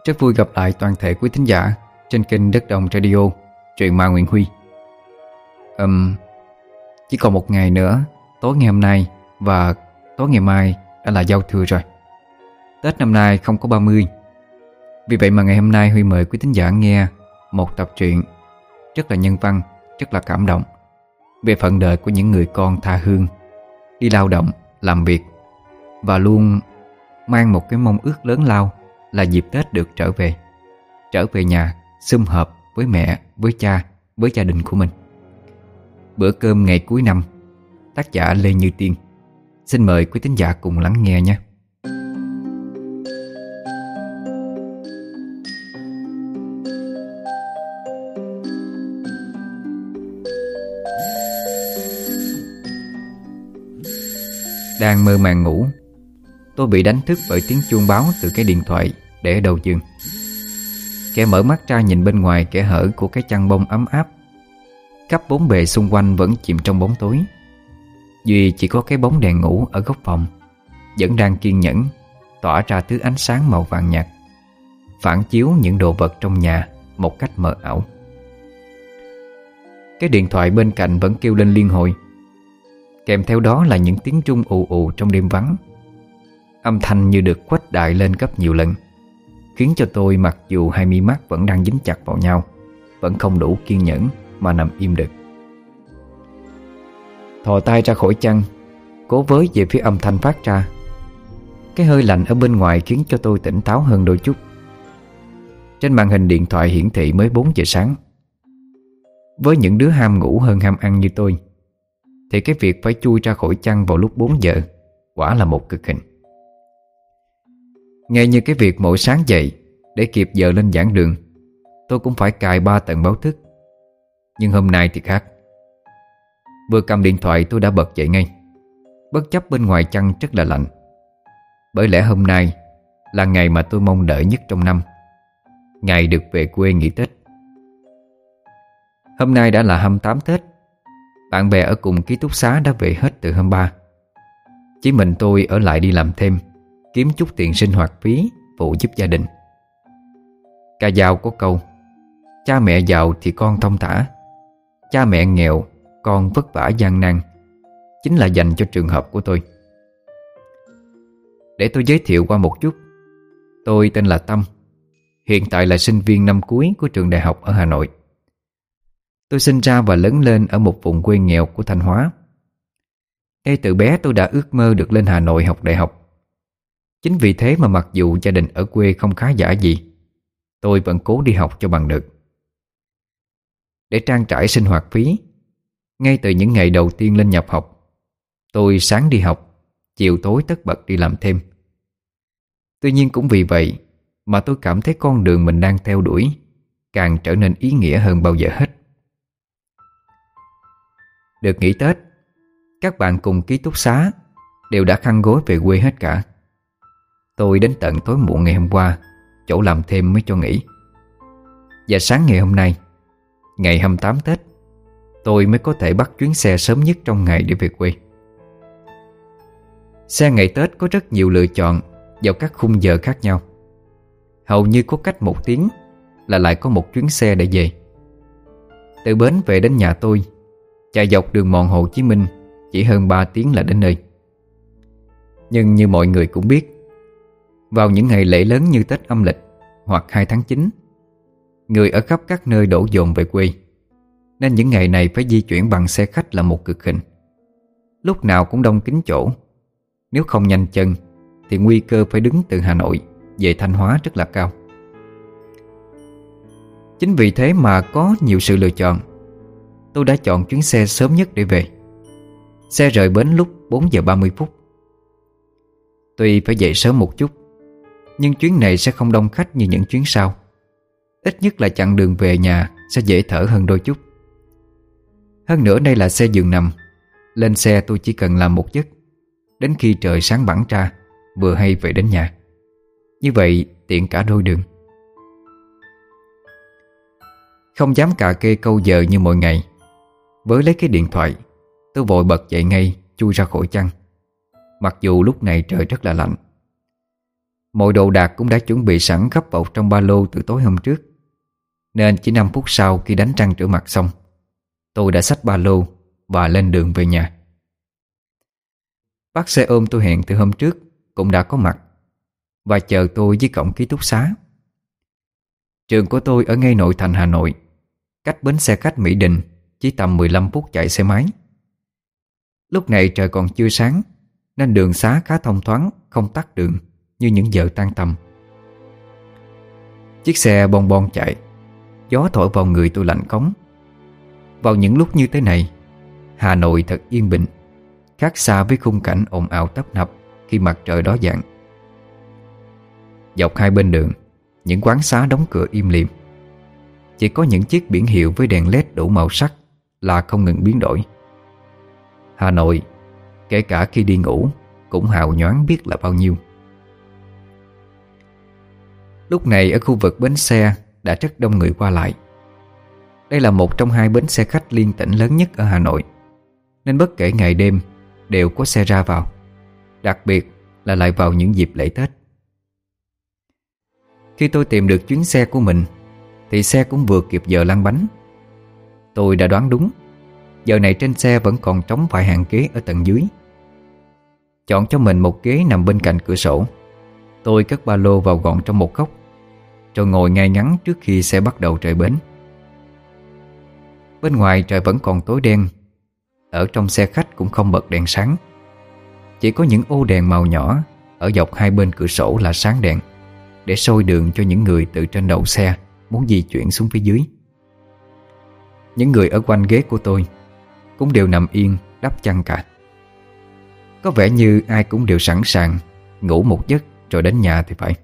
Rất vui gặp lại toàn thể quý thính giả trên kênh Đất Đồng Radio, truyện ma Nguyễn Huy. Chỉ còn một ngày nữa, tối ngày hôm nay và tối ngày mai đã là giao thừa rồi. Tết năm nay không có 30. Vì vậy mà ngày hôm nay Huy mời quý thính giả nghe một tập truyện rất là nhân văn, rất là cảm động về phận đời của những người con tha hương, đi lao động, làm việc và luôn mang một cái mong ước lớn lao là dịp Tết được trở về nhà, sum họp với mẹ, với cha, với gia đình của mình. Bữa cơm ngày cuối năm, tác giả Lê Như Tiên. Xin mời quý thính giả cùng lắng nghe nhé. Đang mơ màng ngủ, tôi bị đánh thức bởi tiếng chuông báo từ cái điện thoại để ở đầu giường. Kẻ mở mắt ra nhìn bên ngoài kẽ hở của cái chăn bông ấm áp. Khắp bốn bề xung quanh vẫn chìm trong bóng tối, duy chỉ có cái bóng đèn ngủ ở góc phòng vẫn đang kiên nhẫn tỏa ra thứ ánh sáng màu vàng nhạt, phản chiếu những đồ vật trong nhà một cách mờ ảo. Cái điện thoại bên cạnh vẫn kêu lên liên hồi, kèm theo đó là những tiếng rung ù ù trong đêm vắng. Âm thanh như được khuếch đại lên gấp nhiều lần, khiến cho tôi mặc dù hai mi mắt vẫn đang dính chặt vào nhau, vẫn không đủ kiên nhẫn mà nằm im được. Thò tay ra khỏi chăn, cố với về phía âm thanh phát ra. Cái hơi lạnh ở bên ngoài khiến cho tôi tỉnh táo hơn đôi chút. Trên màn hình điện thoại hiển thị mới 4 giờ sáng. Với những đứa ham ngủ hơn ham ăn như tôi thì cái việc phải chui ra khỏi chăn vào lúc 4 giờ quả là một cực hình. Ngay như cái việc mỗi sáng dậy để kịp giờ lên giảng đường, tôi cũng phải cài 3 tầng báo thức. Nhưng hôm nay thì khác. Vừa cầm điện thoại tôi đã bật dậy ngay, bất chấp bên ngoài chăn rất là lạnh. Bởi lẽ hôm nay là ngày mà tôi mong đợi nhất trong năm, ngày được về quê nghỉ Tết. Hôm nay đã là 28 Tết. Bạn bè ở cùng ký túc xá đã về hết từ hôm 3. Chỉ mình tôi ở lại đi làm thêm, kiếm chút tiền sinh hoạt phí phụ giúp gia đình. Ca dao có câu: cha mẹ giàu thì con thong thả, cha mẹ nghèo con vất vả gian nan, chính là dành cho trường hợp của tôi. Để tôi giới thiệu qua một chút. Tôi tên là Tâm, hiện tại là sinh viên năm cuối của trường đại học ở Hà Nội. Tôi sinh ra và lớn lên ở một vùng quê nghèo của Thanh Hóa. Ngay từ bé tôi đã ước mơ được lên Hà Nội học đại học. Chính vì thế mà mặc dù gia đình ở quê không khá giả gì, tôi vẫn cố đi học cho bằng được. Để trang trải sinh hoạt phí, ngay từ những ngày đầu tiên lên nhập học, tôi sáng đi học, chiều tối tất bật đi làm thêm. Tuy nhiên cũng vì vậy mà tôi cảm thấy con đường mình đang theo đuổi càng trở nên ý nghĩa hơn bao giờ hết. Được nghỉ Tết, các bạn cùng ký túc xá đều đã khăn gối về quê hết cả. Tôi đến tận tối muộn ngày hôm qua, chỗ làm thêm mới cho nghỉ. Và sáng ngày hôm nay, ngày 28 Tết, tôi mới có thể bắt chuyến xe sớm nhất trong ngày để về quê. Xe ngày Tết có rất nhiều lựa chọn vào các khung giờ khác nhau. Hầu như có cách 1 tiếng là lại có một chuyến xe để về. Từ bến về đến nhà tôi, chạy dọc đường mòn Hồ Chí Minh chỉ hơn 3 tiếng là đến nơi. Nhưng như mọi người cũng biết, vào những ngày lễ lớn như Tết âm lịch hoặc 2 tháng 9, người ở khắp các nơi đổ dồn về quê, nên những ngày này phải di chuyển bằng xe khách là một cực hình. Lúc nào cũng đông kín chỗ. Nếu không nhanh chân thì nguy cơ phải đứng từ Hà Nội về Thanh Hóa rất là cao. Chính vì thế mà có nhiều sự lựa chọn, tôi đã chọn chuyến xe sớm nhất để về. Xe rời bến lúc 4 giờ 30 phút. Tuy phải dậy sớm một chút, nhưng chuyến này sẽ không đông khách như những chuyến sau. Ít nhất là chặng đường về nhà sẽ dễ thở hơn đôi chút. Hơn nữa đây là xe giường nằm. Lên xe tôi chỉ cần làm một giấc, đến khi trời sáng bẵng ra, vừa hay về đến nhà. Như vậy tiện cả đôi đường. Không dám cà kê câu giờ như mọi ngày, với lấy cái điện thoại, tôi vội bật dậy ngay, chui ra khỏi chăn. Mặc dù lúc này trời rất là lạnh. Mọi đồ đạc cũng đã chuẩn bị sẵn gấp vào trong ba lô từ tối hôm trước, nên chỉ 5 phút sau khi đánh răng rửa mặt xong, tôi đã xách ba lô và lên đường về nhà. Bác xe ôm tôi hẹn từ hôm trước cũng đã có mặt và chờ tôi dưới cổng ký túc xá. Trường của tôi ở ngay nội thành Hà Nội, cách bến xe khách Mỹ Đình chỉ tầm 15 phút chạy xe máy. Lúc này trời còn chưa sáng nên đường xá khá thông thoáng, không tắc đường như những giờ tan tầm. Chiếc xe bon bon chạy, gió thổi vào người tôi lạnh cống. Vào những lúc như thế này, Hà Nội thật yên bình, khác xa với khung cảnh ồn ào tấp nập khi mặt trời đỏ dạng. Dọc hai bên đường, những quán xá đóng cửa im lìm. Chỉ có những chiếc biển hiệu với đèn led đủ màu sắc là không ngừng biến đổi. Hà Nội, kể cả khi đi ngủ, cũng hào nhoáng biết là bao nhiêu. Lúc này ở khu vực bến xe đã rất đông người qua lại. Đây là một trong hai bến xe khách liên tỉnh lớn nhất ở Hà Nội, nên bất kể ngày đêm đều có xe ra vào, đặc biệt là lại vào những dịp lễ Tết. Khi tôi tìm được chuyến xe của mình thì xe cũng vừa kịp giờ lăn bánh. Tôi đã đoán đúng, giờ này trên xe vẫn còn trống vài hàng ghế ở tầng dưới. Chọn cho mình một ghế nằm bên cạnh cửa sổ, tôi cất ba lô vào gọn trong một góc, rồi ngồi ngay ngắn trước khi xe bắt đầu rời bến. Bên ngoài trời vẫn còn tối đen. Ở trong xe khách cũng không bật đèn sáng, chỉ có những ô đèn màu nhỏ ở dọc hai bên cửa sổ là sáng đèn, để soi đường cho những người từ trên đầu xe muốn di chuyển xuống phía dưới. Những người ở quanh ghế của tôi cũng đều nằm yên đắp chăn cả. Có vẻ như ai cũng đều sẵn sàng ngủ một giấc rồi đến nhà thì phải.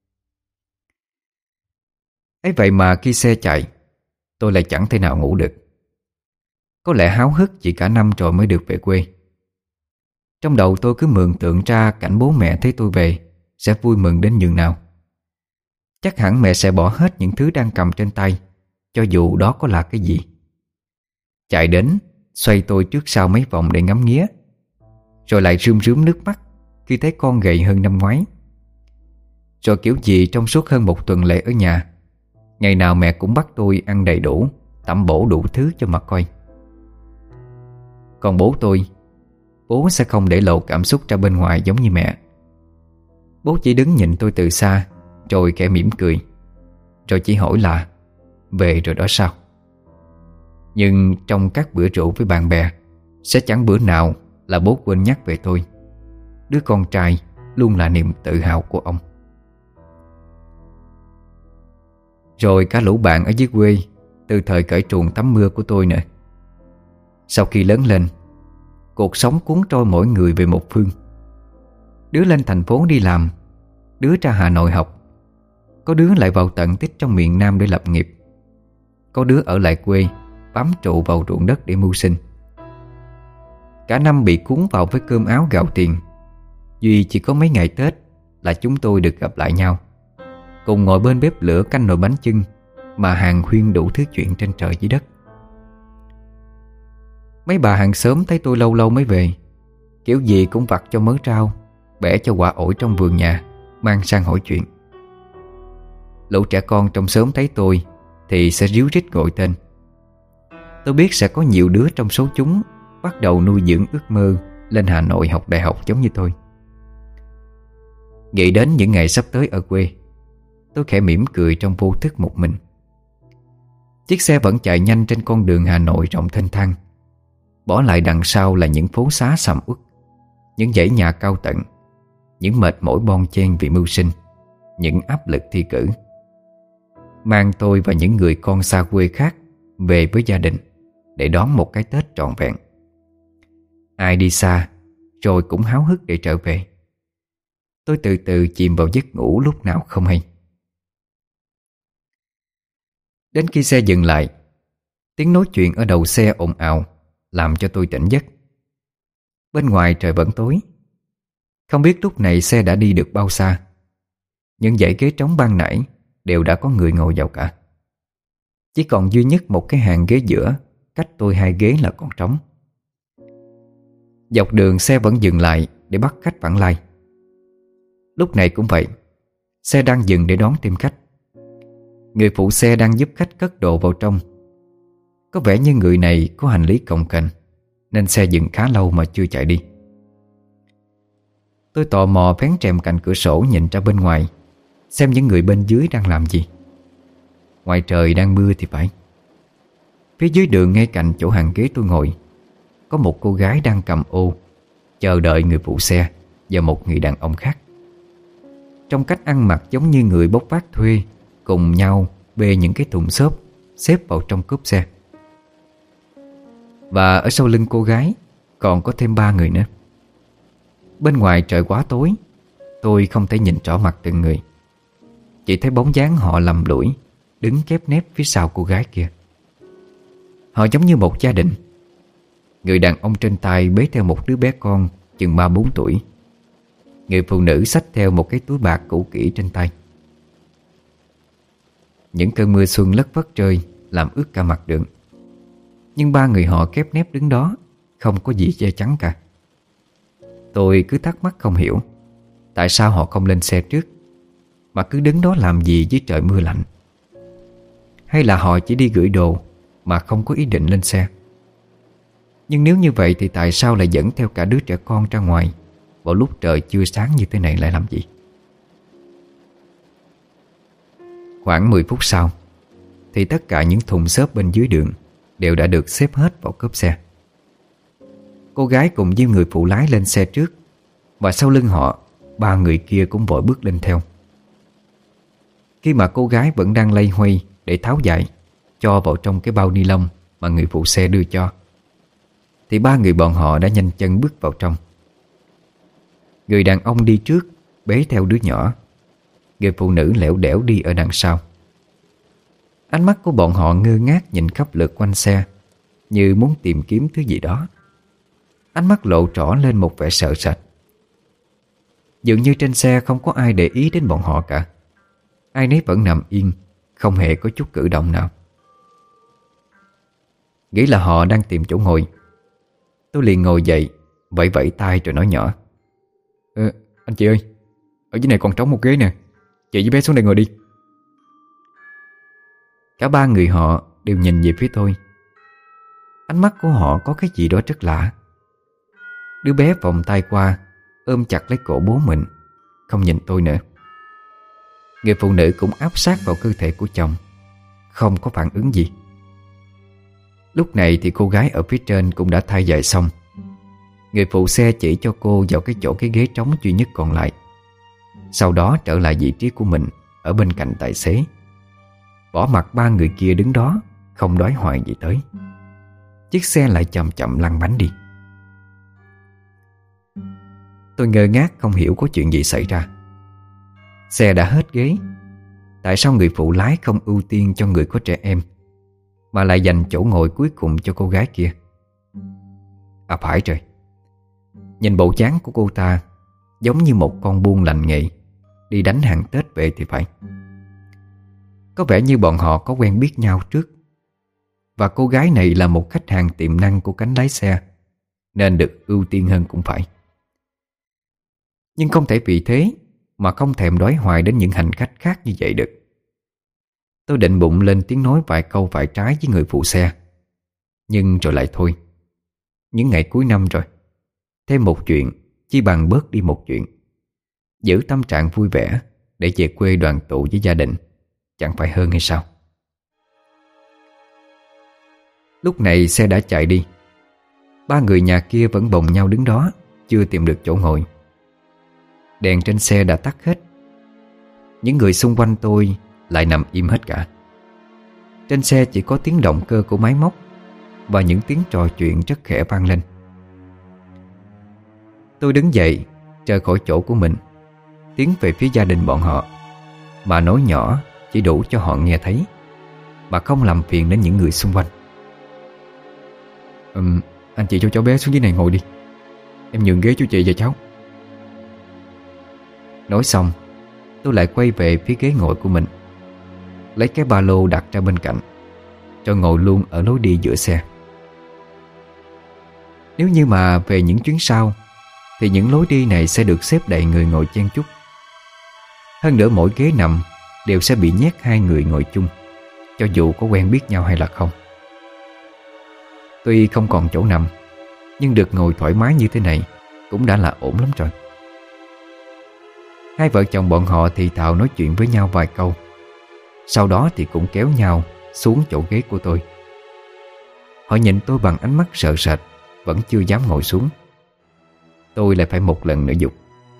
Ấy vậy mà khi xe chạy, tôi lại chẳng thể nào ngủ được. Có lẽ háo hức chỉ cả năm rồi mới được về quê. Trong đầu tôi cứ mường tượng ra cảnh bố mẹ thấy tôi về sẽ vui mừng đến nhường nào. Chắc hẳn mẹ sẽ bỏ hết những thứ đang cầm trên tay, cho dù đó có là cái gì. Chạy đến, xoay tôi trước sau mấy vòng để ngắm nghía, rồi lại rơm rớm nước mắt khi thấy con gầy hơn năm ngoái. Rồi kiểu gì trong suốt hơn một tuần lễ ở nhà, ngày nào mẹ cũng bắt tôi ăn đầy đủ, tẩm bổ đủ thứ cho mà coi. Còn bố tôi, bố sẽ không để lộ cảm xúc ra bên ngoài giống như mẹ. Bố chỉ đứng nhìn tôi từ xa, rồi khẽ mỉm cười, rồi chỉ hỏi là về rồi đó sao. Nhưng trong các bữa rượu với bạn bè, sẽ chẳng bữa nào là bố quên nhắc về tôi, đứa con trai luôn là niềm tự hào của ông. Rồi cả lũ bạn ở dưới quê, từ thời cởi truồng tắm mưa của tôi nữa. Sau khi lớn lên, cuộc sống cuốn trôi mỗi người về một phương. Đứa lên thành phố đi làm, đứa ra Hà Nội học, có đứa lại vào tận tích trong miền Nam để lập nghiệp, có đứa ở lại quê bám trụ vào ruộng đất để mưu sinh. Cả năm bị cuốn vào với cơm áo gạo tiền, duy chỉ có mấy ngày Tết là chúng tôi được gặp lại nhau, cùng ngồi bên bếp lửa canh nồi bánh chưng mà hàn huyên đủ thứ chuyện trên trời dưới đất. Mấy bà hàng xóm thấy tôi lâu lâu mới về, kiểu gì cũng vặt cho mớ rau, bẻ cho quả ổi trong vườn nhà, mang sang hỏi chuyện. Lũ trẻ con trong xóm thấy tôi thì sẽ ríu rít gọi tên. Tôi biết sẽ có nhiều đứa trong số chúng bắt đầu nuôi dưỡng ước mơ lên Hà Nội học đại học giống như tôi. Nghĩ đến những ngày sắp tới ở quê, tôi khẽ mỉm cười trong vô thức một mình. Chiếc xe vẫn chạy nhanh trên con đường Hà Nội rộng thênh thang, bỏ lại đằng sau là những phố xá sầm uất, những dãy nhà cao tầng, những mệt mỏi bon chen vì mưu sinh, những áp lực thi cử. Mang tôi và những người con xa quê khác về với gia đình để đón một cái Tết trọn vẹn. Ai đi xa rồi cũng háo hức để trở về. Tôi từ từ chìm vào giấc ngủ lúc nào không hay. Đến khi xe dừng lại, tiếng nói chuyện ở đầu xe ồn ào làm cho tôi tỉnh giấc. Bên ngoài trời vẫn tối. Không biết lúc này xe đã đi được bao xa. Những dãy ghế trống ban nãy đều đã có người ngồi vào cả. Chỉ còn duy nhất một cái hàng ghế giữa, cách tôi 2 ghế là còn trống. Dọc đường xe vẫn dừng lại để bắt khách vãng lai. Lúc này cũng vậy, Xe đang dừng để đón thêm khách. Người phụ xe đang giúp khách cất đồ vào trong. Có vẻ như người này có hành lý cồng kềnh, nên xe dừng khá lâu mà chưa chạy đi. Tôi tò mò vén rèm cạnh cửa sổ nhìn ra bên ngoài, xem những người bên dưới đang làm gì. Ngoài trời đang mưa thì phải. Phía dưới đường ngay cạnh chỗ hàng ghế tôi ngồi, có một cô gái đang cầm ô chờ đợi người phụ xe và một người đàn ông khác. Trong cách ăn mặc giống như người bốc vác thuê, cùng nhau bê những cái thùng xốp xếp vào trong cốp xe. Và ở sau lưng cô gái còn có thêm 3 người nữa. Bên ngoài trời quá tối, tôi không thể nhìn rõ mặt từng người, chỉ thấy bóng dáng họ lầm lũi đứng khép nép phía sau cô gái kia. Họ giống như một gia đình. Người đàn ông trên tay bế theo một đứa bé con chừng 3-4 tuổi. Người phụ nữ xách theo một cái túi bạc cũ kỹ trên tay. Những cơn mưa xuân lất phất rơi làm ướt cả mặt đường. Nhưng 3 người họ khép nép đứng đó, không có gì che chắn cả. Tôi cứ thắc mắc không hiểu tại sao họ không lên xe trước, mà cứ đứng đó làm gì dưới trời mưa lạnh. Hay là họ chỉ đi gửi đồ mà không có ý định lên xe. Nhưng nếu như vậy thì tại sao lại dẫn theo cả đứa trẻ con ra ngoài vào lúc trời chưa sáng như thế này lại làm gì? Khoảng 10 phút sau thì tất cả những thùng xốp bên dưới đường đều đã được xếp hết vào cốp xe. Cô gái cùng với người phụ lái lên xe trước, và sau lưng họ 3 người kia cũng vội bước lên theo. Khi mà cô gái vẫn đang loay hoay để tháo dải cho vào trong cái bao ni lông mà người phụ xe đưa cho, thì 3 người bọn họ đã nhanh chân bước vào trong. Người đàn ông đi trước bế theo đứa nhỏ. Người phụ nữ lẻo đẻo đi ở đằng sau. Ánh mắt của bọn họ ngơ ngác nhìn khắp lượt quanh xe, như muốn tìm kiếm thứ gì đó. Ánh mắt lộ rõ lên một vẻ sợ sệt. Dường như trên xe không có ai để ý đến bọn họ cả. Ai nấy vẫn nằm yên, không hề có chút cử động nào. Nghĩ là họ đang tìm chỗ ngồi, tôi liền ngồi dậy, vẫy vẫy tay rồi nói nhỏ: Anh chị ơi, ở dưới này còn trống một ghế nè, chị với bé xuống đây ngồi đi. Cả 3 người họ đều nhìn về phía tôi. Ánh mắt của họ có cái gì đó rất lạ. Đứa bé vòng tay qua ôm chặt lấy cổ bố mình, không nhìn tôi nữa. Người phụ nữ cũng áp sát vào cơ thể của chồng, không có phản ứng gì. Lúc này thì cô gái ở phía trên cũng đã thay giày xong. Người phụ xe chỉ cho cô vào cái ghế trống duy nhất còn lại. Sau đó trở lại vị trí của mình ở bên cạnh tài xế, bỏ mặc 3 người kia đứng đó không đoái hoài gì tới. Chiếc xe lại chậm chậm lăn bánh đi. Tôi ngơ ngác không hiểu có chuyện gì xảy ra. Xe đã hết ghế, tại sao người phụ lái không ưu tiên cho người có trẻ em, mà lại dành chỗ ngồi cuối cùng cho cô gái kia? À phải rồi, nhìn bộ dáng của cô ta giống như một con buôn lành nghề đi đánh hàng Tết về thì phải. Có vẻ như bọn họ có quen biết nhau trước, và cô gái này là một khách hàng tiềm năng của cánh lái xe, nên được ưu tiên hơn cũng phải. Nhưng không thể vì thế mà không thèm đói hoài đến những hành khách khác như vậy được. Tôi định bụng lên tiếng nói vài câu phải trái với người phụ xe, nhưng rồi lại thôi. Những ngày cuối năm rồi, thêm một chuyện chi bằng bớt đi một chuyện. Giữ tâm trạng vui vẻ để về quê đoàn tụ với gia đình, chẳng phải hơn hay sao? Lúc này xe đã chạy đi. 3 người nhà kia vẫn bồng nhau đứng đó, chưa tìm được chỗ ngồi. Đèn trên xe đã tắt hết. Những người xung quanh tôi lại nằm im hết cả. Trên xe chỉ có tiếng động cơ của máy móc và những tiếng trò chuyện rất khẽ vang lên. Tôi đứng dậy, rời khỏi chỗ của mình, tiến về phía gia đình bọn họ, mà nói nhỏ chỉ đủ cho họ nghe thấy, mà không làm phiền đến những người xung quanh. Anh chị cho cháu bé xuống dưới này ngồi đi, em nhường ghế cho chị và cháu. Nói xong, tôi lại quay về phía ghế ngồi của mình, lấy cái ba lô đặt ra bên cạnh, rồi ngồi luôn ở lối đi giữa xe. Nếu như mà về những chuyến sau thì những lối đi này sẽ được xếp đầy người ngồi chen chúc. Hơn nữa mỗi ghế nằm đều sẽ bị nhét 2 người ngồi chung, cho dù có quen biết nhau hay là không. Tuy không còn chỗ nằm, nhưng được ngồi thoải mái như thế này cũng đã là ổn lắm rồi. Hai vợ chồng bọn họ thì thào nói chuyện với nhau vài câu, sau đó thì cũng kéo nhau xuống chỗ ghế của tôi. Họ nhìn tôi bằng ánh mắt sợ sệt, vẫn chưa dám ngồi xuống. Tôi lại phải một lần nữa dục: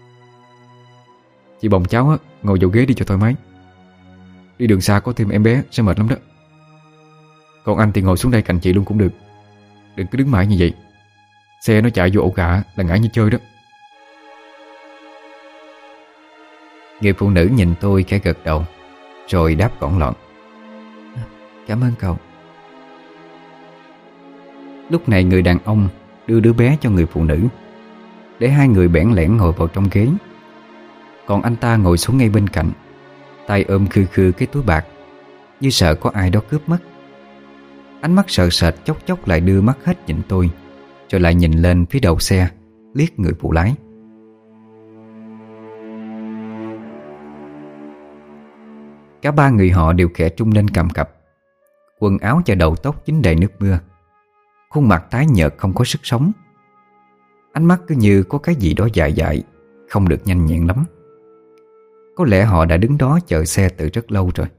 "Chị bồng cháu á, ngồi vào ghế đi cho thoải mái. Đi đường xa có thêm em bé sẽ mệt lắm đó. Còn anh thì ngồi xuống đây cạnh chị luôn cũng được. Đừng cứ đứng mãi như vậy. Xe nó chạy vô ổ gà là ngã như chơi đó." Người phụ nữ nhìn tôi khẽ gật đầu, rồi đáp gọn lọn: "Cảm ơn cậu." Lúc này người đàn ông đưa đứa bé cho người phụ nữ, để hai người bẽn lẽn ngồi vào trong ghế. Còn anh ta ngồi xuống ngay bên cạnh, tay ôm khư khư cái túi bạc, như sợ có ai đó cướp mất. Ánh mắt sợ sệt chốc chốc lại đưa mắt hết nhìn tôi, rồi lại nhìn lên phía đầu xe, liếc người phụ lái. Cả ba người họ đều khẽ trung lên cầm cập. Quần áo và đầu tóc dính đầy nước mưa, khuôn mặt tái nhợt không có sức sống. Ánh mắt cứ như có cái gì đó dại dại, không được nhanh nhẹn lắm. Có lẽ họ đã đứng đó chờ xe từ rất lâu rồi.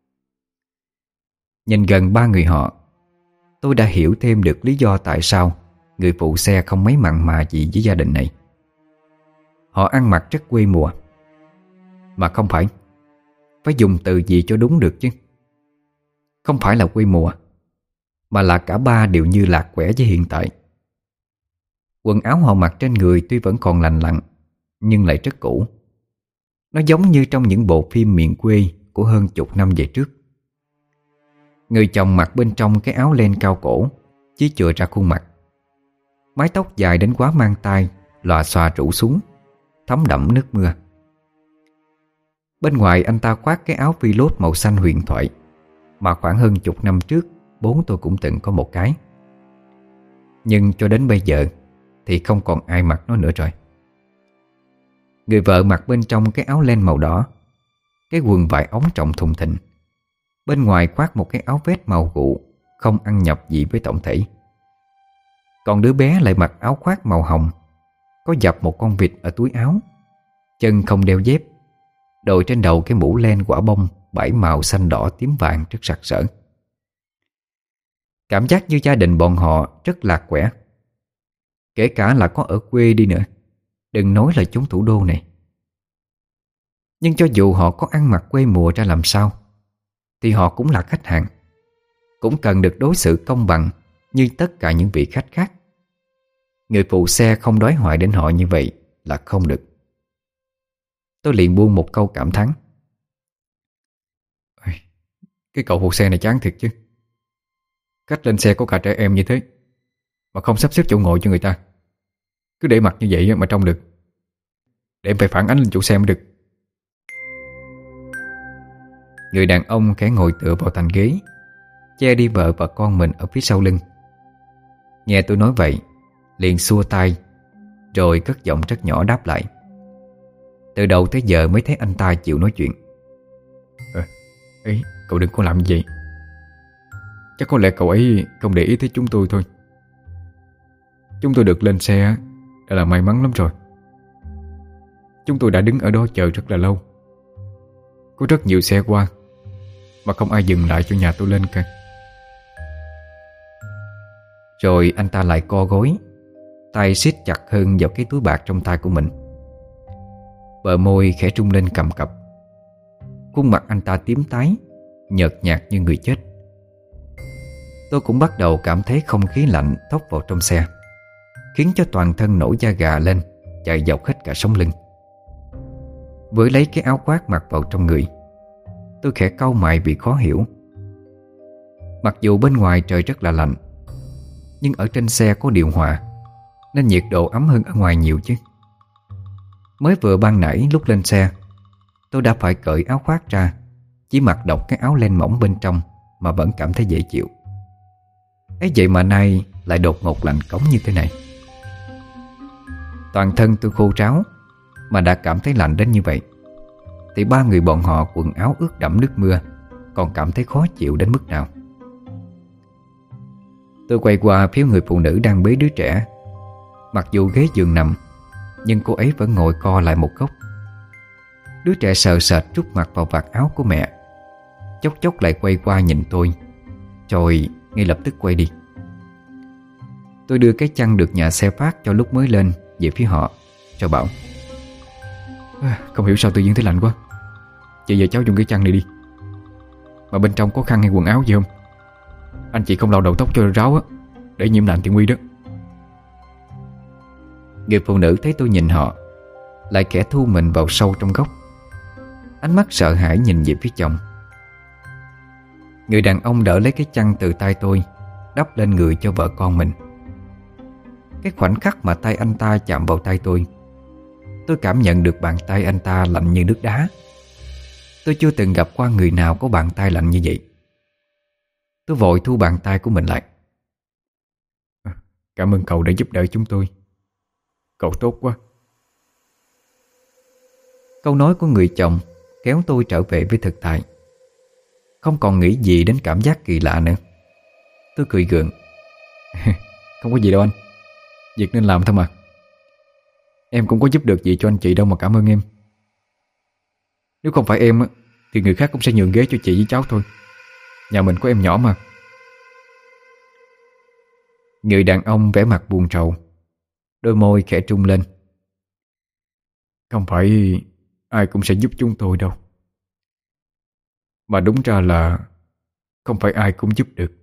Nhìn gần ba người họ, tôi đã hiểu thêm được lý do tại sao người phụ xe không mấy mặn mà gì với gia đình này. Họ ăn mặc rất quê mùa. Mà không phải dùng từ gì cho đúng được chứ. Không phải là quê mùa, mà là cả ba đều như lạc quẻ với hiện tại. Quần áo họ mặc trên người tuy vẫn còn lành lặn, nhưng lại rất cũ. Nó giống như trong những bộ phim miền quê của hơn chục năm về trước. Người chồng mặc bên trong cái áo len cao cổ, chỉ chừa ra khuôn mặt. Mái tóc dài đến quá mang tai lòa xòa rủ xuống, thấm đẫm nước mưa. Bên ngoài anh ta khoác cái áo pilot màu xanh huyền thoại mà khoảng hơn chục năm trước bố tôi cũng từng có một cái. Nhưng cho đến bây giờ thì không còn ai mặc nó nữa rồi. Người vợ mặc bên trong cái áo len màu đỏ, cái quần vải ống trọng thùng thình. Bên ngoài khoác một cái áo vest màu gụ, không ăn nhập gì với tổng thể. Còn đứa bé lại mặc áo khoác màu hồng, có dập một con vịt ở túi áo, chân không đeo dép, đội trên đầu cái mũ len quả bông 7 màu xanh đỏ tím vàng rất sặc sỡ. Cảm giác như gia đình bọn họ rất lạc quẻ. Kể cả là có ở quê đi nữa, đừng nói là chúng thủ đô này. Nhưng cho dù họ có ăn mặc quê mùa ra làm sao, thì họ cũng là khách hàng, cũng cần được đối xử công bằng như tất cả những vị khách khác. Người phụ xe không đói hoài đến họ như vậy là không được. Tôi liền buông một câu cảm thán: "Cái cậu phụ xe này chán thiệt chứ. Cách lên xe có cả trẻ em như thế mà không sắp xếp chỗ ngồi cho người ta. Cứ để mặc như vậy mà trông được. Để em phải phản ánh lên chủ xe mới được." Người đàn ông khẽ ngồi tựa vào thành ghế, che đi vợ và con mình ở phía sau lưng. Nghe tôi nói vậy, liền xua tay, rồi cất giọng rất nhỏ đáp lại. Từ đầu tới giờ mới thấy anh ta chịu nói chuyện. Cậu đừng có làm như vậy. Chắc có lẽ cậu ấy không để ý tới chúng tôi thôi. Chúng tôi được lên xe đã là may mắn lắm rồi. Chúng tôi đã đứng ở đó chờ rất là lâu. Có rất nhiều xe qua mà không ai dừng lại cho nhà tôi lên cả. Rồi anh ta lại co gối, tay siết chặt hơn vào cái túi bạc trong tay của mình. Bờ môi khẽ trung lên cầm cập. Khuôn mặt anh ta tím tái, nhợt nhạt như người chết. Tôi cũng bắt đầu cảm thấy không khí lạnh thốc vào trong xe, khiến cho toàn thân nổi da gà lên, chạy dọc hết cả sống lưng. Với lấy cái áo khoác mặc vào trong người, tôi khẽ cau mày vì khó hiểu. Mặc dù bên ngoài trời rất là lạnh, nhưng ở trên xe có điều hòa, nên nhiệt độ ấm hơn ở ngoài nhiều chứ. Mới vừa ban nãy lúc lên xe, tôi đã phải cởi áo khoác ra, chỉ mặc độc cái áo len mỏng bên trong mà vẫn cảm thấy dễ chịu. Ấy vậy mà nay lại đột ngột lạnh cống như thế này. Toàn thân tôi khô ráo mà đã cảm thấy lạnh đến như vậy. thì ba người bọn họ quần áo ướt đẫm nước mưa, còn cảm thấy khó chịu đến mức nào. Tôi quay qua phía người phụ nữ đang bế đứa trẻ. Mặc dù ghế giường nằm, nhưng cô ấy vẫn ngồi co lại một góc. Đứa trẻ sợ sệt trút mặt vào vạt áo của mẹ, chốc chốc lại quay qua nhìn tôi, rồi ngay lập tức quay đi. Tôi đưa cái chăn được nhà xe phát cho lúc mới lên về phía họ, rồi bảo: Không hiểu sao tự nhiên thấy lạnh quá. Vậy giờ cháu dùng cái chăn này đi. Mà bên trong có khăn hay quần áo gì không? Anh chị không lau đầu tóc cho ráo á, để nhiễm lạnh thì nguy đó. Người phụ nữ thấy tôi nhìn họ, lại khẽ thu mình vào sâu trong góc, ánh mắt sợ hãi nhìn về phía chồng. Người đàn ông đỡ lấy cái chăn từ tay tôi, đắp lên người cho vợ con mình. Cái khoảnh khắc mà tay anh ta chạm vào tay tôi cảm nhận được bàn tay anh ta lạnh như nước đá. Tôi chưa từng gặp qua người nào có bàn tay lạnh như vậy. Tôi vội thu bàn tay của mình lại. Cảm ơn cậu đã giúp đỡ chúng tôi. Cậu tốt quá. Câu nói của người chồng kéo tôi trở về với thực tại. Không còn nghĩ gì đến cảm giác kỳ lạ nữa. Tôi cười gượng. Không có gì đâu anh, việc nên làm thôi mà. Em cũng có giúp được gì cho anh chị đâu mà cảm ơn em. Nếu không phải em thì người khác cũng sẽ nhường ghế cho chị với cháu thôi. Nhà mình có em nhỏ mà. Người đàn ông vẻ mặt buồn rầu, đôi môi khẽ trung lên. Không phải ai cũng sẽ giúp chúng tôi đâu. Mà đúng ra là không phải ai cũng giúp được.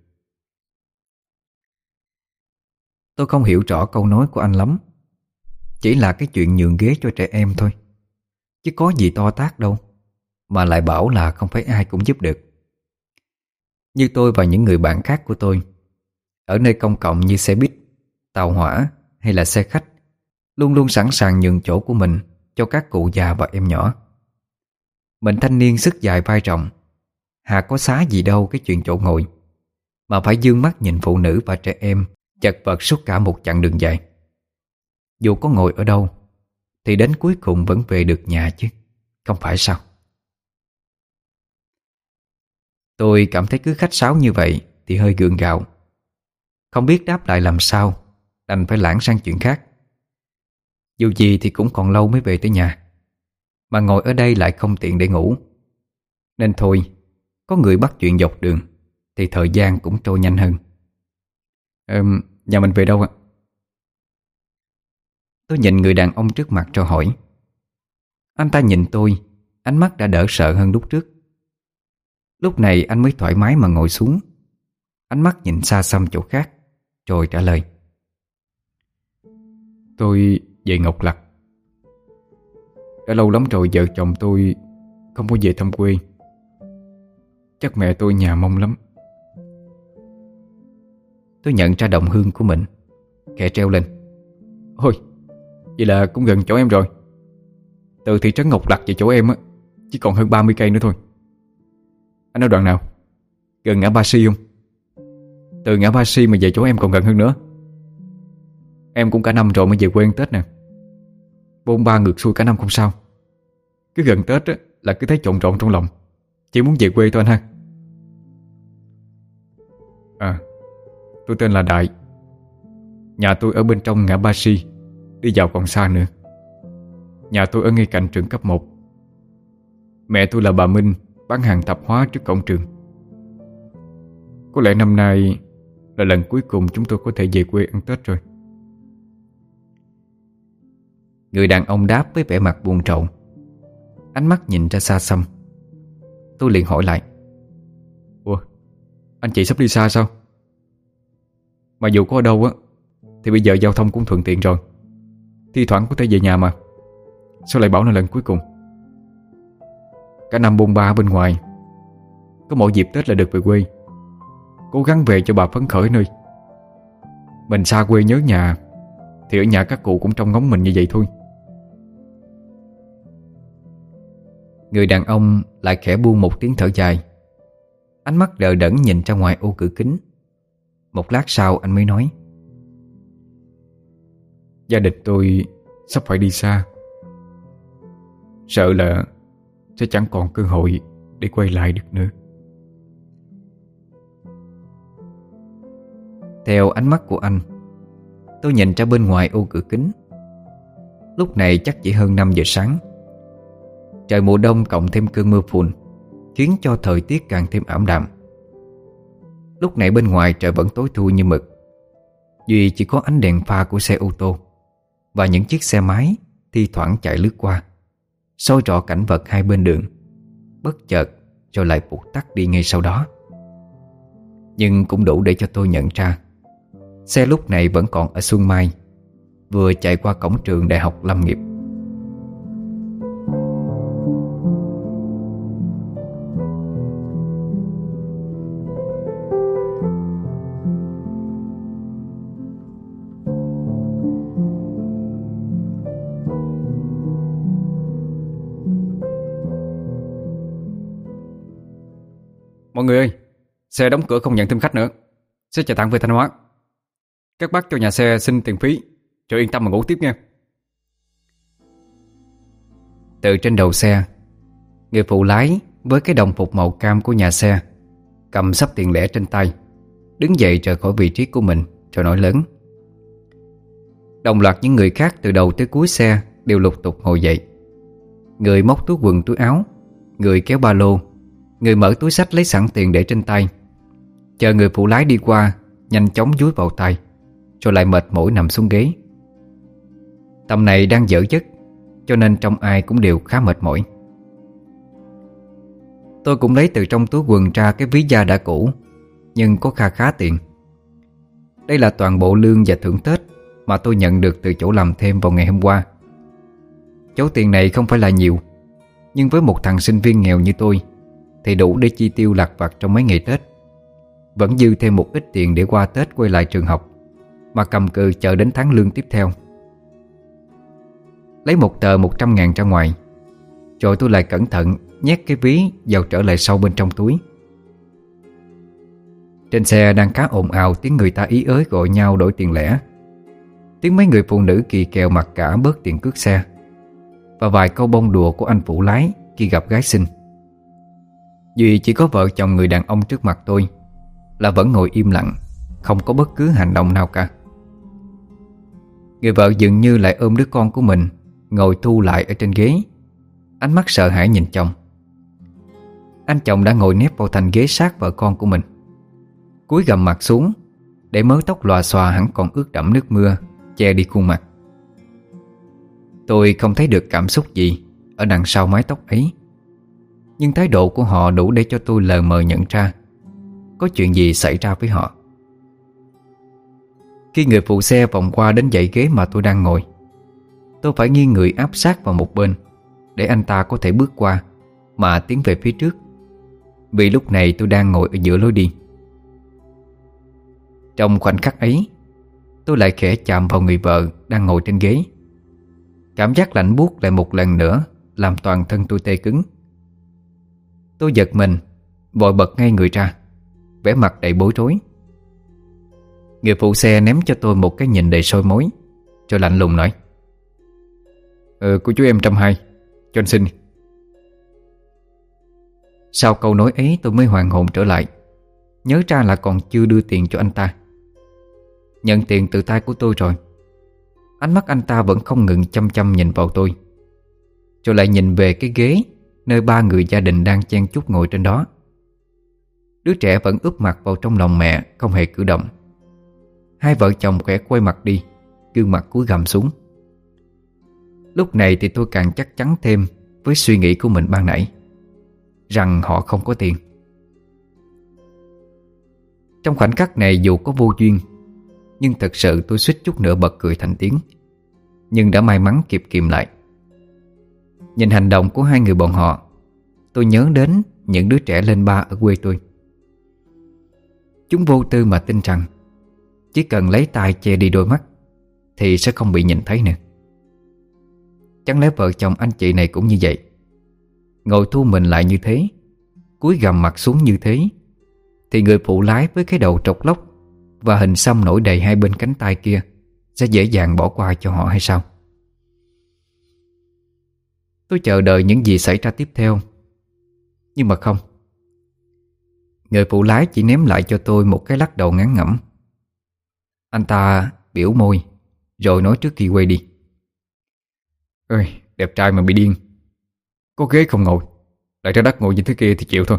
Tôi không hiểu rõ câu nói của anh lắm. Chỉ là cái chuyện nhường ghế cho trẻ em thôi, chứ có gì to tát đâu mà lại bảo là không phải ai cũng giúp được. Như tôi và những người bạn khác của tôi, ở nơi công cộng như xe buýt, tàu hỏa hay là xe khách, luôn luôn sẵn sàng nhường chỗ của mình cho các cụ già và em nhỏ. Mình thanh niên sức dài vai rộng, hà có xá gì đâu cái chuyện chỗ ngồi, mà phải dương mắt nhìn phụ nữ và trẻ em chật vật suốt cả một chặng đường dài. Dù có ngồi ở đâu thì đến cuối cùng vẫn về được nhà chứ, không phải sao? Tôi cảm thấy cứ khách sáo như vậy thì hơi gượng gạo, không biết đáp lại làm sao, đành phải lảng sang chuyện khác. Dù gì thì cũng còn lâu mới về tới nhà, mà ngồi ở đây lại không tiện để ngủ. Nên thôi, có người bắt chuyện dọc đường thì thời gian cũng trôi nhanh hơn. Nhà mình về đâu ạ? Tôi nhìn người đàn ông trước mặt rồi hỏi. Anh ta nhìn tôi, ánh mắt đã đỡ sợ hơn lúc trước. Lúc này anh mới thoải mái mà ngồi xuống, ánh mắt nhìn xa xăm chỗ khác, rồi trả lời. Tôi về Ngọc Lặc. Đã lâu lắm rồi vợ chồng tôi không có về thăm quê. Chắc mẹ tôi nhà mong lắm. Tôi nhận ra đồng hương của mình, khẽ treo lên. Ôi, vậy là cũng gần chỗ em rồi. Từ thị trấn Ngọc Lặc về chỗ em chỉ còn hơn 30 cây nữa thôi. Anh ở đoạn nào? Gần ngã Ba Si không? Từ ngã Ba Si mà về chỗ em còn gần hơn nữa. Em cũng cả năm rồi mới về quê ăn Tết nè. Bôn ba ngược xuôi cả năm không sao. Cứ gần Tết là cứ thấy trộn trộn trong lòng, chỉ muốn về quê thôi anh ha. Tôi tên là Đại. Nhà tôi ở bên trong ngã Ba Si, đi vào còn xa nữa. Nhà tôi ở ngay cạnh trường cấp 1. Mẹ tôi là bà Minh, bán hàng tạp hóa trước cổng trường. Có lẽ năm nay là lần cuối cùng chúng tôi có thể về quê ăn Tết rồi. Người đàn ông đáp với vẻ mặt buồn rầu, ánh mắt nhìn ra xa xăm. Tôi liền hỏi lại. Ủa, anh chị sắp đi xa sao? Mà dù có ở đâu thì bây giờ giao thông cũng thuận tiện rồi, thi thoảng có thể về nhà mà. Sao lại bảo là lần cuối cùng? Cả năm bôn ba bên ngoài, có mỗi dịp Tết là được về quê. Cố gắng về cho bà phấn khởi nơi. Mình xa quê nhớ nhà thì ở nhà các cụ cũng trông ngóng mình như vậy thôi. Người đàn ông lại khẽ buông một tiếng thở dài, ánh mắt đờ đẫn nhìn ra ngoài ô cửa kính. Một lát sau anh mới nói. Gia đình tôi sắp phải đi xa. Sợ sẽ chẳng còn cơ hội để quay lại được nữa. Theo ánh mắt của anh, tôi nhìn ra bên ngoài ô cửa kính. Lúc này chắc chỉ hơn 5 giờ sáng. Trời mùa đông cộng thêm cơn mưa phùn khiến cho thời tiết càng thêm ảm đạm. Lúc này bên ngoài trời vẫn tối thui như mực. Duy chỉ có ánh đèn pha của xe ô tô và những chiếc xe máy thi thoảng chạy lướt qua, soi rõ cảnh vật hai bên đường, bất chợt rồi lại vụt tắt đi ngay sau đó. Nhưng cũng đủ để cho tôi nhận ra xe lúc này vẫn còn ở Xuân Mai, vừa chạy qua cổng trường Đại học Lâm nghiệp. Mọi người ơi, xe đóng cửa không nhận thêm khách nữa, sẽ chạy thẳng về Thanh Hóa. Các bác cho nhà xe xin tiền phí, cho yên tâm mà ngủ tiếp nha. Từ trên đầu xe, người phụ lái với cái đồng phục màu cam của nhà xe cầm xấp tiền lẻ trên tay, đứng dậy rời khỏi vị trí của mình rồi nói lớn. Đồng loạt những người khác từ đầu tới cuối xe đều lục tục ngồi dậy. Người móc túi quần túi áo, người kéo ba lô, người mở túi xách lấy sẵn tiền để trên tay, chờ người phụ lái đi qua nhanh chóng dúi vào tay, rồi lại mệt mỏi nằm xuống ghế. Tầm này đang dở giấc, cho nên trong ai cũng đều khá mệt mỏi. Tôi cũng lấy từ trong túi quần ra cái ví da đã cũ, nhưng có kha khá tiền. Đây là toàn bộ lương và thưởng Tết mà tôi nhận được từ chỗ làm thêm vào ngày hôm qua. Số tiền này không phải là nhiều, nhưng với một thằng sinh viên nghèo như tôi thì đủ để chi tiêu lặt vặt trong mấy ngày Tết. Vẫn dư thêm một ít tiền để qua Tết quay lại trường học, mà cầm cự chờ đến tháng lương tiếp theo. Lấy một tờ 100.000 ra ngoài, rồi tôi lại cẩn thận nhét cái ví vào trở lại sâu bên trong túi. Trên xe đang khá ồn ào tiếng người ta ý ới gọi nhau đổi tiền lẻ, tiếng mấy người phụ nữ kỳ kèo mặc cả bớt tiền cước xe, và vài câu bông đùa của anh phụ lái khi gặp gái xinh. Duy chỉ có vợ chồng người đàn ông trước mặt tôi là vẫn ngồi im lặng, không có bất cứ hành động nào cả. Người vợ dường như lại ôm đứa con của mình ngồi thu lại ở trên ghế, ánh mắt sợ hãi nhìn chồng. Anh chồng đã ngồi nép vào thành ghế sát vợ con của mình, cúi gằm mặt xuống để mớ tóc lòa xòa hẳn còn ướt đẫm nước mưa che đi khuôn mặt. Tôi không thấy được cảm xúc gì ở đằng sau mái tóc ấy, nhưng thái độ của họ đủ để cho tôi lờ mờ nhận ra có chuyện gì xảy ra với họ. Khi người phụ xe vòng qua đến dãy ghế mà tôi đang ngồi, tôi phải nghiêng người áp sát vào một bên để anh ta có thể bước qua mà tiến về phía trước, vì lúc này tôi đang ngồi ở giữa lối đi. Trong khoảnh khắc ấy, tôi lại khẽ chạm vào người vợ đang ngồi trên ghế. Cảm giác lạnh buốt lại một lần nữa làm toàn thân tôi tê cứng. Tôi giật mình, vội bật ngay người ra, vẻ mặt đầy bối rối. Người phụ xe ném cho tôi một cái nhìn đầy soi mói, rồi lạnh lùng nói: Của chú em 120, cho anh xin. Sau câu nói ấy tôi mới hoàn hồn trở lại, nhớ ra là còn chưa đưa tiền cho anh ta. Nhận tiền từ tay của tôi rồi, ánh mắt anh ta vẫn không ngừng chăm chăm nhìn vào tôi, rồi lại nhìn về cái ghế nơi ba người gia đình đang chen chúc ngồi trên đó. Đứa trẻ vẫn úp mặt vào trong lòng mẹ, không hề cử động. Hai vợ chồng khẽ quay mặt đi, gương mặt cúi gằm xuống. Lúc này thì tôi càng chắc chắn thêm với suy nghĩ của mình ban nãy, rằng họ không có tiền. Trong khoảnh khắc này dù có vô duyên, nhưng thật sự tôi suýt chút nữa bật cười thành tiếng, nhưng đã may mắn kịp kìm lại. Nhìn hành động của hai người bọn họ, tôi nhớ đến những đứa trẻ lên ba ở quê tôi. Chúng vô tư mà tin rằng chỉ cần lấy tay che đi đôi mắt thì sẽ không bị nhìn thấy nữa. Chẳng lẽ vợ chồng anh chị này cũng như vậy, ngồi thu mình lại như thế, cúi gằm mặt xuống như thế, thì người phụ lái với cái đầu trọc lóc và hình xăm nổi đầy hai bên cánh tay kia sẽ dễ dàng bỏ qua cho họ hay sao? Tôi chờ đợi những gì xảy ra tiếp theo, Nhưng mà không. Người phụ lái chỉ ném lại cho tôi một cái lắc đầu ngán ngẩm. Anh ta biểu môi rồi nói trước khi quay đi: Ơi, đẹp trai mà bị điên. Có ghế không ngồi, lại ra đất ngồi như thế kia thì chịu thôi.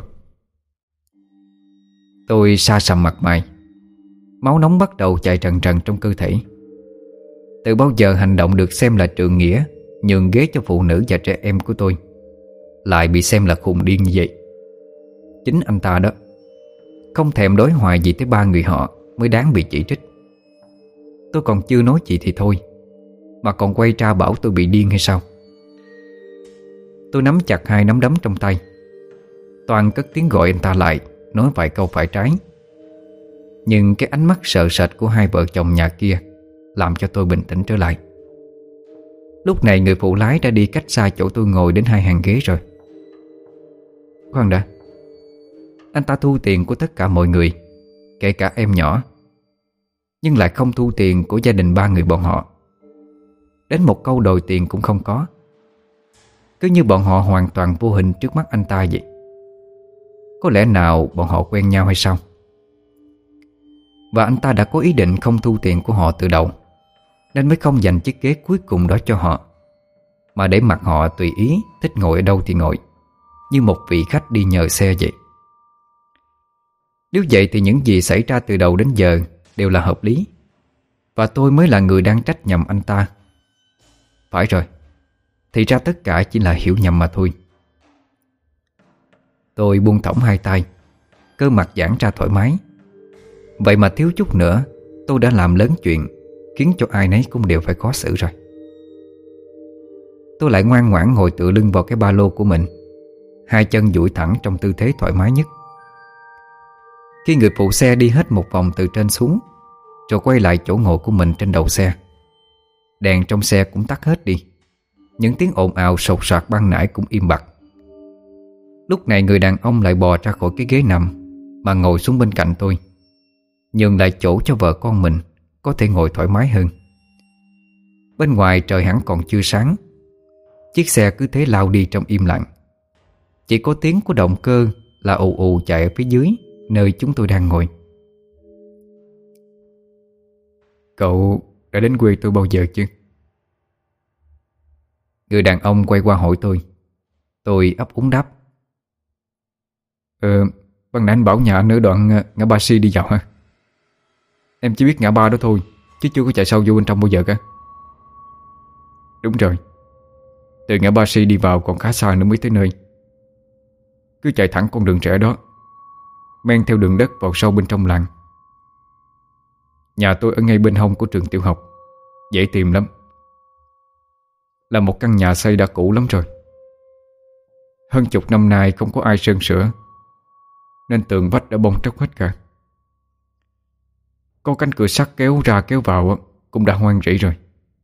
Tôi sa sầm mặt mày. Máu nóng bắt đầu chạy trần trần trong cơ thể. Từ bao giờ hành động được xem là trượng nghĩa, nhường ghế cho phụ nữ và trẻ em của tôi, lại bị xem là khùng điên như vậy? Chính anh ta đó, không thèm đối hoài gì tới ba người họ, mới đáng bị chỉ trích. Tôi còn chưa nói gì thì thôi, mà còn quay ra bảo tôi bị điên hay sao? Tôi nắm chặt hai nắm đấm trong tay. Toàn cất tiếng gọi anh ta lại, nói vài câu phải trái. Nhưng cái ánh mắt sợ sệt của hai vợ chồng nhà kia làm cho tôi bình tĩnh trở lại. Lúc này người phụ lái đã đi cách xa chỗ tôi ngồi đến hai hàng ghế rồi. Khoan đã, anh ta thu tiền của tất cả mọi người, kể cả em nhỏ, nhưng lại không thu tiền của gia đình ba người bọn họ. Đến một câu đòi tiền cũng không có. Cứ như bọn họ hoàn toàn vô hình trước mắt anh ta vậy. Có lẽ nào bọn họ quen nhau hay sao? Và anh ta đã có ý định không thu tiền của họ từ đầu, nên mới không dành chiếc ghế cuối cùng đó cho họ, mà để mặc họ tùy ý, thích ngồi ở đâu thì ngồi, như một vị khách đi nhờ xe vậy. Nếu vậy thì những gì xảy ra từ đầu đến giờ đều là hợp lý, và tôi mới là người đang trách nhầm anh ta. Phải rồi, thì ra tất cả chỉ là hiểu nhầm mà thôi. Tôi buông thõng hai tay, cơ mặt giãn ra thoải mái. Vậy mà thiếu chút nữa tôi đã làm lớn chuyện, khiến cho ai nấy cũng đều phải khó xử rồi. Tôi lại ngoan ngoãn ngồi tựa lưng vào cái ba lô của mình, hai chân duỗi thẳng trong tư thế thoải mái nhất. Khi người phụ xe đi hết một vòng từ trên xuống, rồi quay lại chỗ ngồi của mình trên đầu xe, đèn trong xe cũng tắt hết đi. Những tiếng ồn ào sột soạt ban nãy cũng im bặt. Lúc này người đàn ông lại bò ra khỏi cái ghế nằm mà ngồi xuống bên cạnh tôi, nhường lại chỗ cho vợ con mình có thể ngồi thoải mái hơn. Bên ngoài trời hẳn còn chưa sáng. Chiếc xe cứ thế lao đi trong im lặng. Chỉ có tiếng của động cơ là ù ù chạy ở phía dưới nơi chúng tôi đang ngồi. Cậu đã đến quê tôi bao giờ chưa? Người đàn ông quay qua hỏi tôi. Tôi ấp úng đáp: Ban nãy anh bảo nhà anh ở đoạn ngã ba Si đi vào hả? Em chỉ biết ngã ba đó thôi, chứ chưa có chạy sâu vô bên trong bao giờ cả. Đúng rồi, từ ngã ba Si đi vào còn khá xa nữa mới tới nơi. Cứ chạy thẳng con đường rẽ đó, men theo đường đất vào sâu bên trong làng. Nhà tôi ở ngay bên hông của trường tiểu học, dễ tìm lắm. Là một căn nhà xây đã cũ lắm rồi. Hơn chục năm nay không có ai sơn sửa, nên tường vách đã bong tróc hết cả. Có cánh cửa sắt kéo ra kéo vào cũng đã hoang rỉ rồi.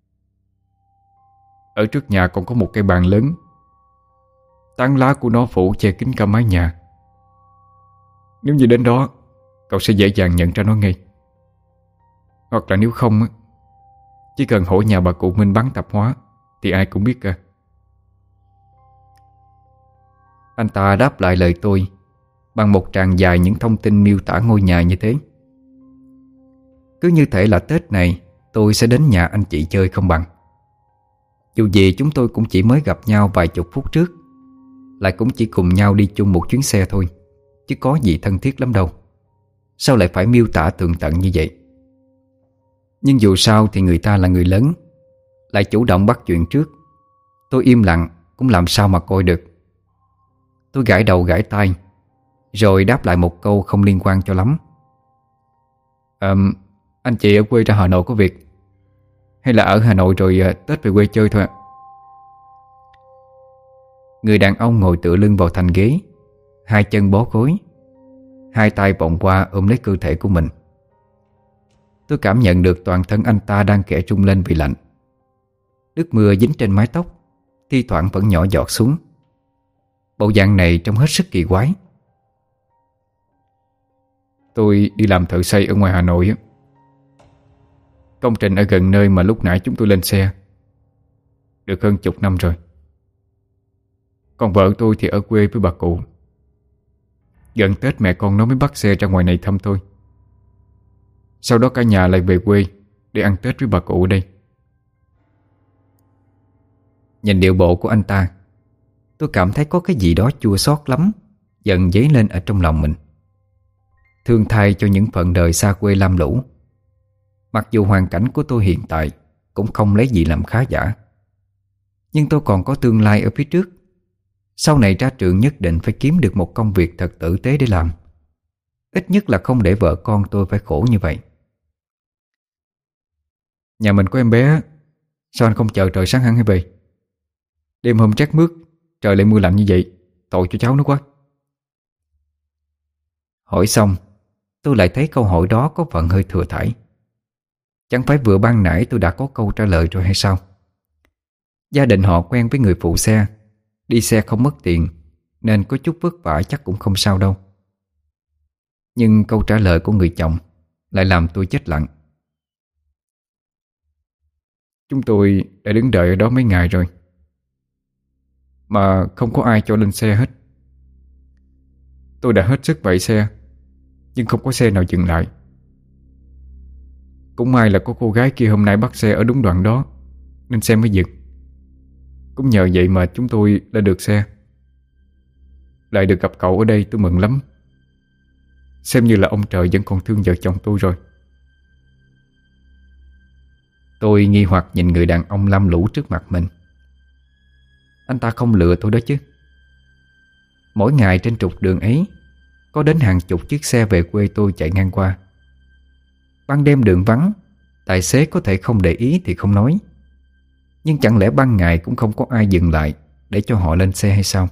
Ở trước nhà còn có một cây bàn lớn, tán lá của nó phủ che kín cả mái nhà. Nếu như đến đó, cậu sẽ dễ dàng nhận ra nó ngay. Hoặc là nếu không, chỉ cần hỏi nhà bà cụ Minh bán tạp hóa thì ai cũng biết cả. Anh ta đáp lại lời tôi bằng một tràng dài những thông tin miêu tả ngôi nhà như thế. Cứ như thể là Tết này tôi sẽ đến nhà anh chị chơi không bằng. Dù gì chúng tôi cũng chỉ mới gặp nhau vài chục phút trước, lại cũng chỉ cùng nhau đi chung một chuyến xe thôi, chứ có gì thân thiết lắm đâu. Sao lại phải miêu tả tường tận như vậy? Nhưng dù sao thì người ta là người lớn, lại chủ động bắt chuyện trước. Tôi im lặng cũng làm sao mà coi được. Tôi gãi đầu gãi tai, rồi đáp lại một câu không liên quan cho lắm. Anh chị ở quê ra Hà Nội có việc, hay là ở Hà Nội rồi Tết về quê chơi thôi ạ? Người đàn ông ngồi tựa lưng vào thành ghế, hai chân bó gối, hai tay vòng qua ôm lấy cơ thể của mình. Tôi cảm nhận được toàn thân anh ta đang khẽ rung lên vì lạnh. Nước mưa dính trên mái tóc, thi thoảng vẫn nhỏ giọt xuống. Bộ dạng này trông hết sức kỳ quái. Tôi đi làm thợ xây ở ngoài Hà Nội á. Công trình ở gần nơi mà lúc nãy chúng tôi lên xe, được hơn chục năm rồi. Còn vợ tôi thì ở quê với bà cụ, Gần Tết mẹ con nó mới bắt xe ra ngoài này thăm tôi. Sau đó cả nhà lại về quê để ăn Tết với bà cụ ở đây. Nhìn điệu bộ của anh ta, tôi cảm thấy có cái gì đó chua xót lắm dần dấy lên ở trong lòng mình. Thương thay cho những phận đời xa quê lam lũ. Mặc dù hoàn cảnh của tôi hiện tại cũng không lấy gì làm khá giả, nhưng tôi còn có tương lai ở phía trước. Sau này ra trường nhất định phải kiếm được một công việc thật tử tế để làm. Ít nhất là không để vợ con tôi phải khổ như vậy. Nhà mình có em bé, sao anh không chờ trời sáng hẳn hay về? Đêm hôm trét mướt, trời lại mưa lạnh như vậy, tội cho cháu nó quá. Hỏi xong, tôi lại thấy câu hỏi đó có phần hơi thừa thãi. Chẳng phải vừa ban nãy tôi đã có câu trả lời rồi hay sao? Gia đình họ quen với người phụ xe, đi xe không mất tiền, nên có chút vất vả chắc cũng không sao đâu. Nhưng câu trả lời của người chồng lại làm tôi chết lặng. Chúng tôi đã đứng đợi ở đó mấy ngày rồi, mà không có ai cho lên xe hết. Tôi đã hết sức vẫy xe, nhưng không có xe nào dừng lại. Cũng may là có cô gái kia hôm nay bắt xe ở đúng đoạn đó, nên xe mới dừng. Cũng nhờ vậy mà chúng tôi đã được xe. Lại được gặp cậu ở đây tôi mừng lắm. Xem như là ông trời vẫn còn thương vợ chồng tôi rồi. Tôi nghi hoặc nhìn người đàn ông lam lũ trước mặt mình. Anh ta không lừa tôi đó chứ. Mỗi ngày trên trục đường ấy có đến hàng chục chiếc xe về quê tôi chạy ngang qua. Ban đêm đường vắng, tài xế có thể không để ý thì không nói, nhưng chẳng lẽ ban ngày cũng không có ai dừng lại để cho họ lên xe hay sao?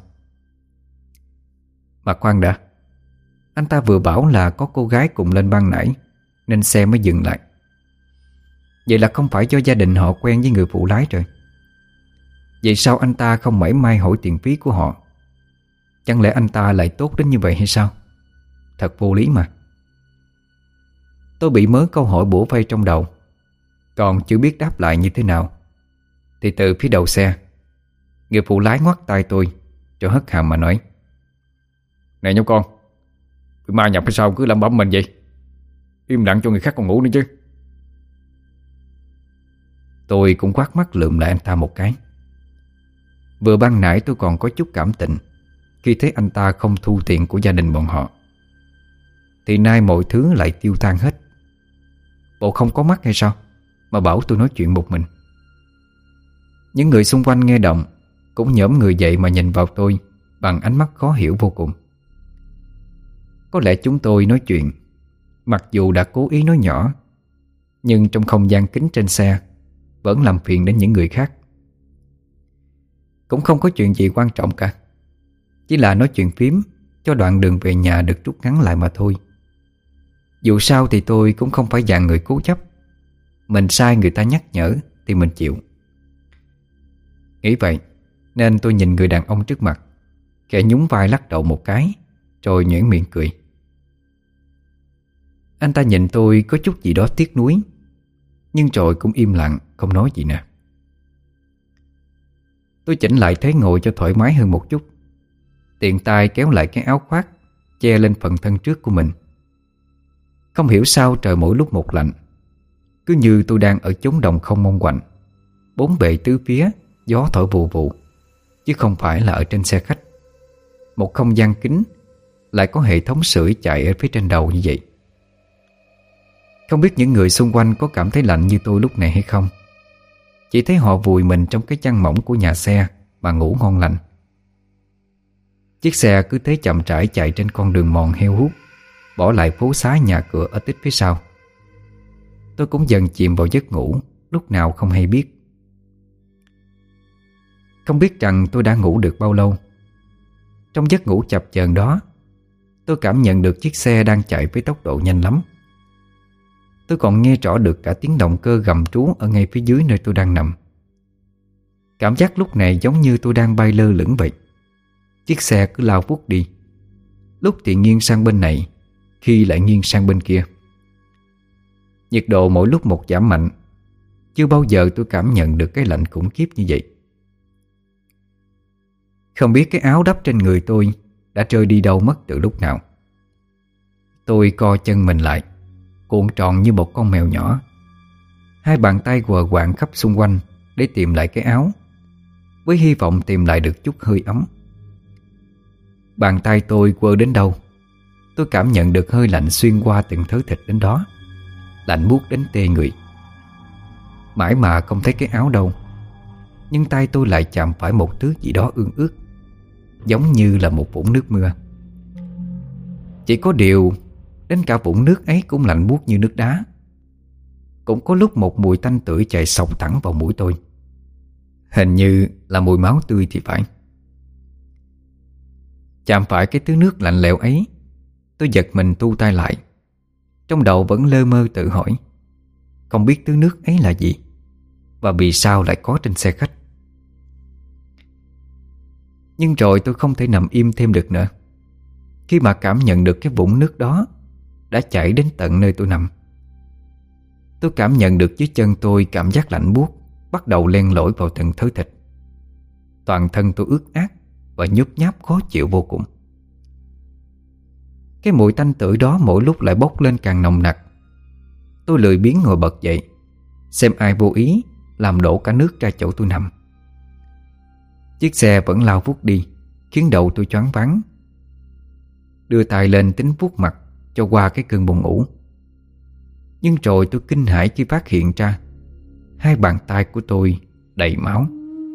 Mà khoan đã, anh ta vừa bảo là có cô gái cùng lên ban nãy nên xe mới dừng lại. Vậy là không phải do gia đình họ quen với người phụ lái rồi. Vậy sao anh ta không mảy may hỏi tiền phí của họ? Chẳng lẽ anh ta lại tốt đến như vậy hay sao? Thật vô lý mà. Tôi bị mớ câu hỏi bủa vây trong đầu, còn chưa biết đáp lại như thế nào, thì từ phía đầu xe, người phụ lái ngoắt tay tôi rồi hất hàm mà nói: Này nhóc con, bị ma nhập hay sao cứ lẩm bẩm mình vậy? Im lặng cho người khác còn ngủ nữa chứ. Tôi cũng quát mắt lườm lại anh ta một cái. Vừa ban nãy tôi còn có chút cảm tình khi thấy anh ta không thu tiền của gia đình bọn họ, thì nay mọi thứ lại tiêu tan hết. Bộ không có mắt hay sao mà bảo tôi nói chuyện một mình? Những người xung quanh nghe động cũng nhổm người dậy mà nhìn vào tôi bằng ánh mắt khó hiểu vô cùng. Có lẽ chúng tôi nói chuyện, mặc dù đã cố ý nói nhỏ, nhưng trong không gian kín trên xe vẫn làm phiền đến những người khác. Cũng không có chuyện gì quan trọng cả, chỉ là nói chuyện phím cho đoạn đường về nhà được rút ngắn lại mà thôi. Dù sao thì tôi cũng không phải dạng người cố chấp. Mình sai người ta nhắc nhở thì mình chịu. Nghĩ vậy nên tôi nhìn người đàn ông trước mặt, khẽ nhún vai lắc đầu một cái, rồi nhoẻn miệng cười. Anh ta nhìn tôi có chút gì đó tiếc nuối, nhưng rồi cũng im lặng không nói gì nè. Tôi chỉnh lại thế ngồi cho thoải mái hơn một chút, tiện tay kéo lại cái áo khoác che lên phần thân trước của mình. Không hiểu sao trời mỗi lúc một lạnh, cứ như tôi đang ở chốn đồng không mong quạnh. Bốn bề tứ phía gió thổi vù vù, chứ không phải là ở trên xe khách. Một không gian kín lại có hệ thống sưởi chạy ở phía trên đầu như vậy. Không biết những người xung quanh có cảm thấy lạnh như tôi lúc này hay không. Chỉ thấy họ vùi mình trong cái chăn mỏng của nhà xe mà ngủ ngon lành. Chiếc xe cứ thế chậm rãi chạy trên con đường mòn heo hút, bỏ lại phố xá nhà cửa ở tít phía sau. Tôi cũng dần chìm vào giấc ngủ, lúc nào không hay biết. Không biết rằng tôi đã ngủ được bao lâu. Trong giấc ngủ chập chờn đó, tôi cảm nhận được chiếc xe đang chạy với tốc độ nhanh lắm. Tôi còn nghe rõ được cả tiếng động cơ gầm rú ở ngay phía dưới nơi tôi đang nằm. Cảm giác lúc này giống như tôi đang bay lơ lửng vậy. Chiếc xe cứ lao vút đi, lúc thì nghiêng sang bên này, khi lại nghiêng sang bên kia. Nhiệt độ mỗi lúc một giảm mạnh. Chưa bao giờ tôi cảm nhận được cái lạnh khủng khiếp như vậy. Không biết cái áo đắp trên người tôi đã rơi đi đâu mất từ lúc nào. Tôi co chân mình lại, cuộn tròn như một con mèo nhỏ. Hai bàn tay quờ quạng khắp xung quanh để tìm lại cái áo, với hy vọng tìm lại được chút hơi ấm. Bàn tay tôi quơ đến đâu, tôi cảm nhận được hơi lạnh xuyên qua từng thớ thịt đến đó, lạnh buốt đến tê người. Mãi mà không thấy cái áo đâu, nhưng tay tôi lại chạm phải một thứ gì đó ương ướt, giống như là một vũng nước mưa. Chỉ có điều, đến cả vũng nước ấy cũng lạnh buốt như nước đá. Cũng có lúc một mùi tanh tưởi chạy xộc thẳng vào mũi tôi. Hình như là mùi máu tươi thì phải. Chạm phải cái thứ nước lạnh lẽo ấy, tôi giật mình thu tay lại. Trong đầu vẫn lơ mơ tự hỏi, không biết thứ nước ấy là gì, và vì sao lại có trên xe khách. Nhưng rồi tôi không thể nằm im thêm được nữa, khi mà cảm nhận được cái vũng nước đó đã chảy đến tận nơi tôi nằm. Tôi cảm nhận được dưới chân tôi cảm giác lạnh buốt bắt đầu len lỏi vào từng thớ thịt. Toàn thân tôi ướt át và nhút nhát khó chịu vô cùng. Cái mùi tanh tưởi đó mỗi lúc lại bốc lên càng nồng nặc. Tôi lười biếng ngồi bật dậy, xem ai vô ý làm đổ cả nước ra chỗ tôi nằm. Chiếc xe vẫn lao vút đi, khiến đầu tôi choáng váng. Đưa tay lên tính vuốt mặt cho qua cái cơn buồn ngủ. Nhưng rồi tôi kinh hãi khi phát hiện ra hai bàn tay của tôi đầy máu.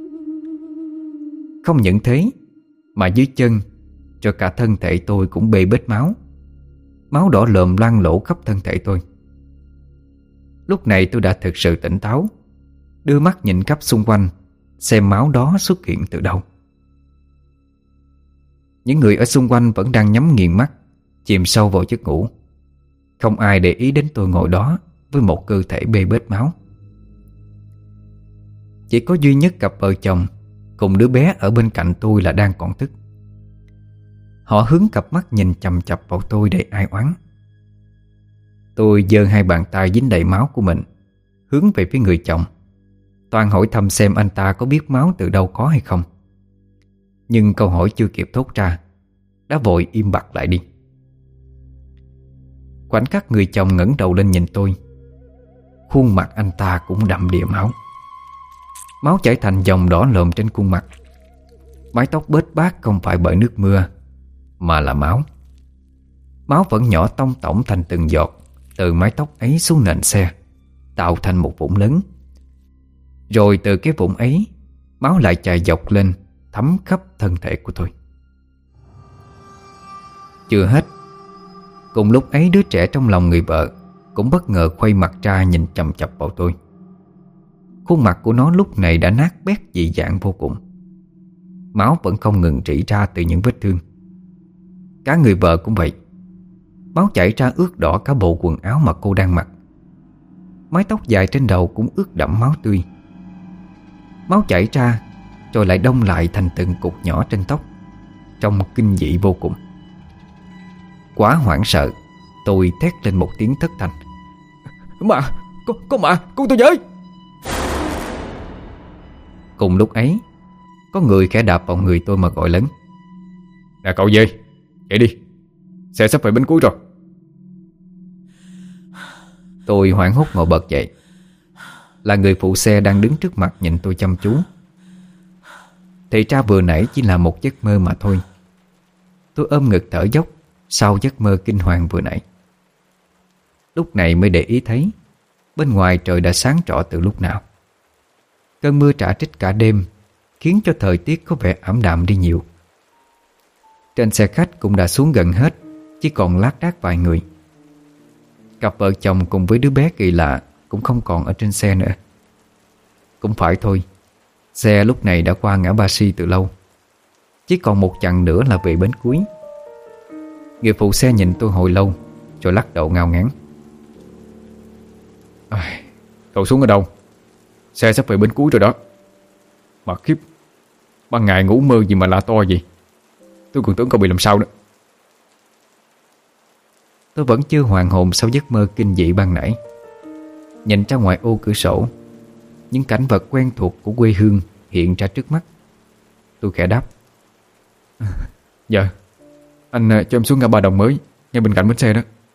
Không những thế, mà dưới chân cho cả thân thể tôi cũng bê bết máu. Máu đỏ lợm loang lổ khắp thân thể tôi. Lúc này tôi đã thực sự tỉnh táo, đưa mắt nhìn khắp xung quanh, xem máu đó xuất hiện từ đâu. Những người ở xung quanh vẫn đang nhắm nghiền mắt, chìm sâu vào giấc ngủ. Không ai để ý đến tôi ngồi đó với một cơ thể bê bết máu. Chỉ có duy nhất cặp vợ chồng cùng đứa bé ở bên cạnh tôi là đang còn thức. Họ hướng cặp mắt nhìn chằm chằm vào tôi đầy ai oán. Tôi giơ hai bàn tay dính đầy máu của mình hướng về phía người chồng, toàn hỏi thăm xem anh ta có biết máu từ đâu có hay không. Nhưng câu hỏi chưa kịp thốt ra, đã vội im bặt lại đi. Khoảnh khắc người chồng ngẩng đầu lên nhìn tôi, khuôn mặt anh ta cũng đậm đìa máu. Máu chảy thành dòng đỏ lồm trên khuôn mặt. Mái tóc bết bát không phải bởi nước mưa, mà là máu. Máu vẫn nhỏ tông tổng thành từng giọt từ mái tóc ấy xuống nền xe, tạo thành một vũng lớn. Rồi từ cái vũng ấy, máu lại chảy dọc lên, thấm khắp thân thể của tôi. Chưa hết, cùng lúc ấy đứa trẻ trong lòng người vợ cũng bất ngờ quay mặt ra nhìn chằm chằm vào tôi. Khuôn mặt của nó lúc này đã nát bét dị dạng vô cùng. Máu vẫn không ngừng rỉ ra từ những vết thương. Cả người vợ cũng vậy. Máu chảy ra ướt đỏ cả bộ quần áo mà cô đang mặc. Mái tóc dài trên đầu cũng ướt đẫm máu tươi. Máu chảy ra rồi lại đông lại thành từng cục nhỏ trên tóc, trông kinh dị vô cùng. Quá hoảng sợ, tôi thét lên một tiếng thất thanh: "Mà, con mà, con tôi với!" Cùng lúc ấy, có người khẽ đạp vào người tôi mà gọi lớn: "Nè cậu về, dậy đi, xe sắp về bến cuối rồi." Tôi hoảng hốt ngồi bật dậy. Là người phụ xe đang đứng trước mặt nhìn tôi chăm chú. Thì ra vừa nãy chỉ là một giấc mơ mà thôi. Tôi ôm ngực thở dốc sau giấc mơ kinh hoàng vừa nãy. Lúc này mới để ý thấy bên ngoài trời đã sáng rõ từ lúc nào. Cơn mưa rả rích cả đêm khiến cho thời tiết có vẻ ảm đạm đi nhiều. Trên xe khách cũng đã xuống gần hết, chỉ còn lác đác vài người. Cặp vợ chồng cùng với đứa bé kỳ lạ cũng không còn ở trên xe nữa. Cũng phải thôi, xe lúc này đã qua ngã Ba Si từ lâu. Chỉ còn một chặng nữa là về bến cuối. Người phụ xe nhìn tôi hồi lâu rồi lắc đầu ngao ngán: "Cậu xuống ở đâu? Xe sắp về bến cuối rồi đó. Mà khiếp, ban ngày ngủ mơ gì mà la to gì. Tôi còn tưởng cậu bị làm sao nữa." Tôi vẫn chưa hoàn hồn sau giấc mơ kinh dị ban nãy. Nhìn ra ngoài ô cửa sổ, những cảnh vật quen thuộc của quê hương hiện ra trước mắt. Tôi khẽ đáp: "Dạ, anh cho em xuống ngã ba Đồng Mới, ngay bên cạnh bến xe đó."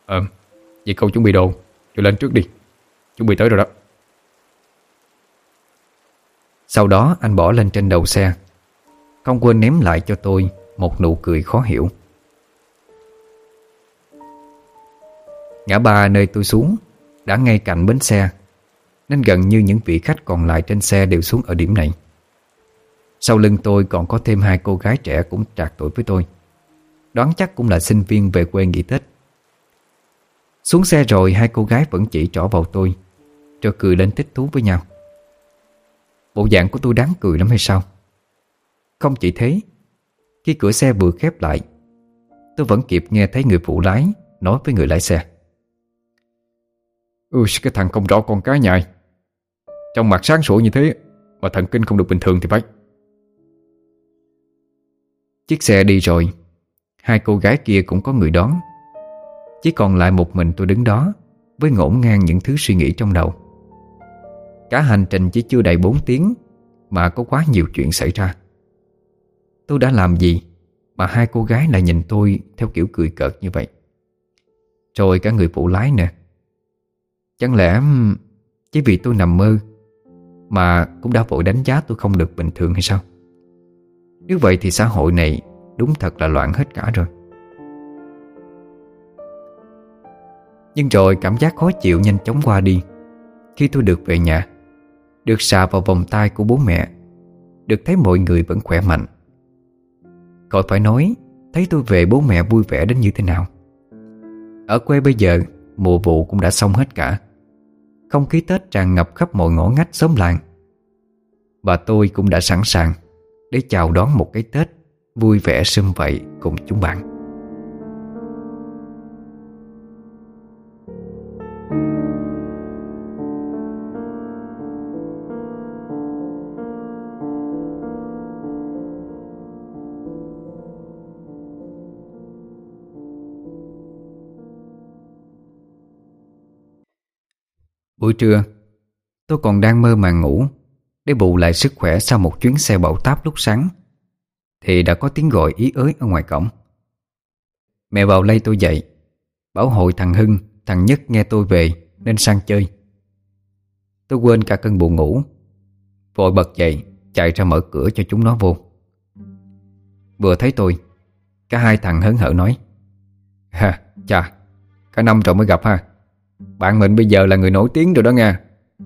Vậy cậu chuẩn bị đồ rồi lên trước đi. Chuẩn bị tới rồi đó. Sau đó anh bỏ lên trên đầu xe, không quên ném lại cho tôi một nụ cười khó hiểu. Ngã ba nơi tôi xuống đã ngay cạnh bến xe, nên gần như những vị khách còn lại trên xe đều xuống ở điểm này. Sau lưng tôi còn có thêm 2 cô gái trẻ cũng trạc tuổi với tôi, đoán chắc cũng là sinh viên về quê nghỉ Tết. Xuống xe rồi 2 cô gái vẫn chỉ trỏ vào tôi, rồi cười lên thích thú với nhau. Bộ dạng của tôi đáng cười lắm hay sao? Không chỉ thế, khi cửa xe vừa khép lại, tôi vẫn kịp nghe thấy người phụ lái nói với người lái xe: Cái thằng không rõ con cái nhại, trong mặt sáng sủa như thế mà thần kinh không được bình thường thì phải. Chiếc xe đi rồi, 2 cô gái kia cũng có người đón. Chỉ còn lại một mình tôi đứng đó với ngổn ngang những thứ suy nghĩ trong đầu. Cả hành trình chỉ chưa đầy 4 tiếng mà có quá nhiều chuyện xảy ra. Tôi đã làm gì mà 2 cô gái lại nhìn tôi theo kiểu cười cợt như vậy? Rồi cả người phụ lái nè. Chẳng lẽ chỉ vì tôi nằm mơ mà cũng đã vội đánh giá tôi không được bình thường hay sao? Nếu vậy thì xã hội này đúng thật là loạn hết cả rồi. Nhưng rồi cảm giác khó chịu nhanh chóng qua đi khi tôi được về nhà, được sờ vào vòng tay của bố mẹ, được thấy mọi người vẫn khỏe mạnh. Khỏi phải nói, thấy tôi về bố mẹ vui vẻ đến như thế nào. Ở quê bây giờ mùa vụ cũng đã xong hết cả. Không khí Tết tràn ngập khắp mọi ngõ ngách xóm làng. Và tôi cũng đã sẵn sàng để chào đón một cái Tết vui vẻ sum vầy cùng chúng bạn. Buổi trưa, tôi còn đang mơ màng ngủ để bù lại sức khỏe sau một chuyến xe bão táp lúc sáng, thì đã có tiếng gọi ý ới ở ngoài cổng. Mẹ vào lay tôi dậy, bảo hội thằng Hưng, thằng Nhất nghe tôi về nên sang chơi. Tôi quên cả cơn buồn ngủ, vội bật dậy chạy ra mở cửa cho chúng nó vô. Vừa thấy tôi, cả 2 thằng hớn hở nói: "Ha, chà, cả năm rồi mới gặp ha. Bạn mình bây giờ là người nổi tiếng rồi đó nha."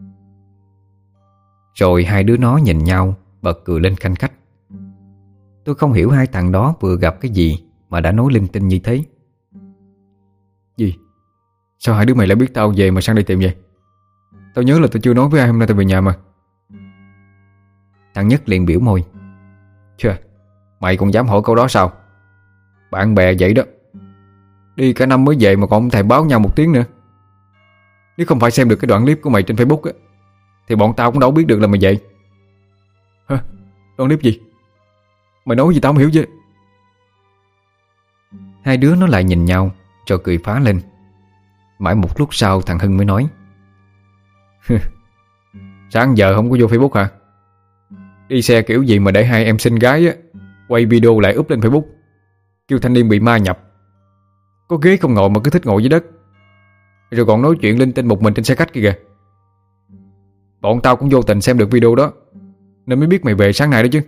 Rồi 2 đứa nó nhìn nhau bật cười lên khanh khách. Tôi không hiểu 2 thằng đó vừa gặp cái gì mà đã nói linh tinh như thế. Gì? Sao 2 đứa mày lại biết tao về mà sang đây tìm vậy? Tao nhớ là tôi chưa nói với ai hôm nay tao về nhà mà. Thằng Nhất liền biểu môi: "Chà, mày còn dám hỏi câu đó sao? Bạn bè vậy đó, đi cả năm mới về mà còn không thèm báo nhau một tiếng nữa. Nếu không phải xem được cái đoạn clip của mày trên Facebook á, thì bọn tao cũng đâu biết được là mày vậy." "Hả? Đoạn clip gì? Mày nói gì tao không hiểu chứ?" 2 đứa nó lại nhìn nhau rồi cười phá lên. Mãi một lúc sau thằng Hưng mới nói: "Sáng giờ không có vô Facebook hả? Đi xe kiểu gì mà để 2 em xinh gái á quay video lại up lên Facebook, kêu thanh niên bị ma nhập, có ghế không ngồi mà cứ thích ngồi dưới đất, rồi còn nói chuyện linh tinh một mình trên xe khách kia kìa. Bọn tao cũng vô tình xem được video đó nên mới biết mày về sáng nay đó chứ."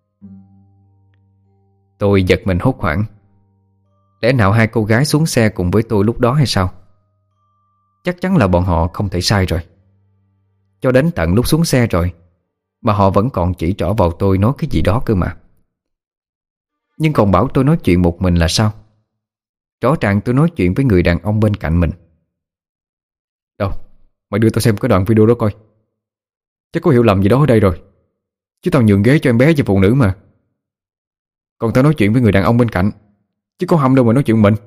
Tôi giật mình hốt hoảng. Lẽ nào 2 cô gái xuống xe cùng với tôi lúc đó hay sao? Chắc chắn là bọn họ không thể sai rồi. Cho đến tận lúc xuống xe rồi mà họ vẫn còn chỉ trỏ vào tôi nói cái gì đó cơ mà. Nhưng còn bảo tôi nói chuyện một mình là sao? Rõ ràng tôi nói chuyện với người đàn ông bên cạnh mình. Đâu, mày đưa tao xem cái đoạn video đó coi. Chắc có hiểu lầm gì đó ở đây rồi. Chứ tao nhường ghế cho em bé và phụ nữ mà. Còn tao nói chuyện với người đàn ông bên cạnh, chứ có hâm đâu mà nói chuyện mình.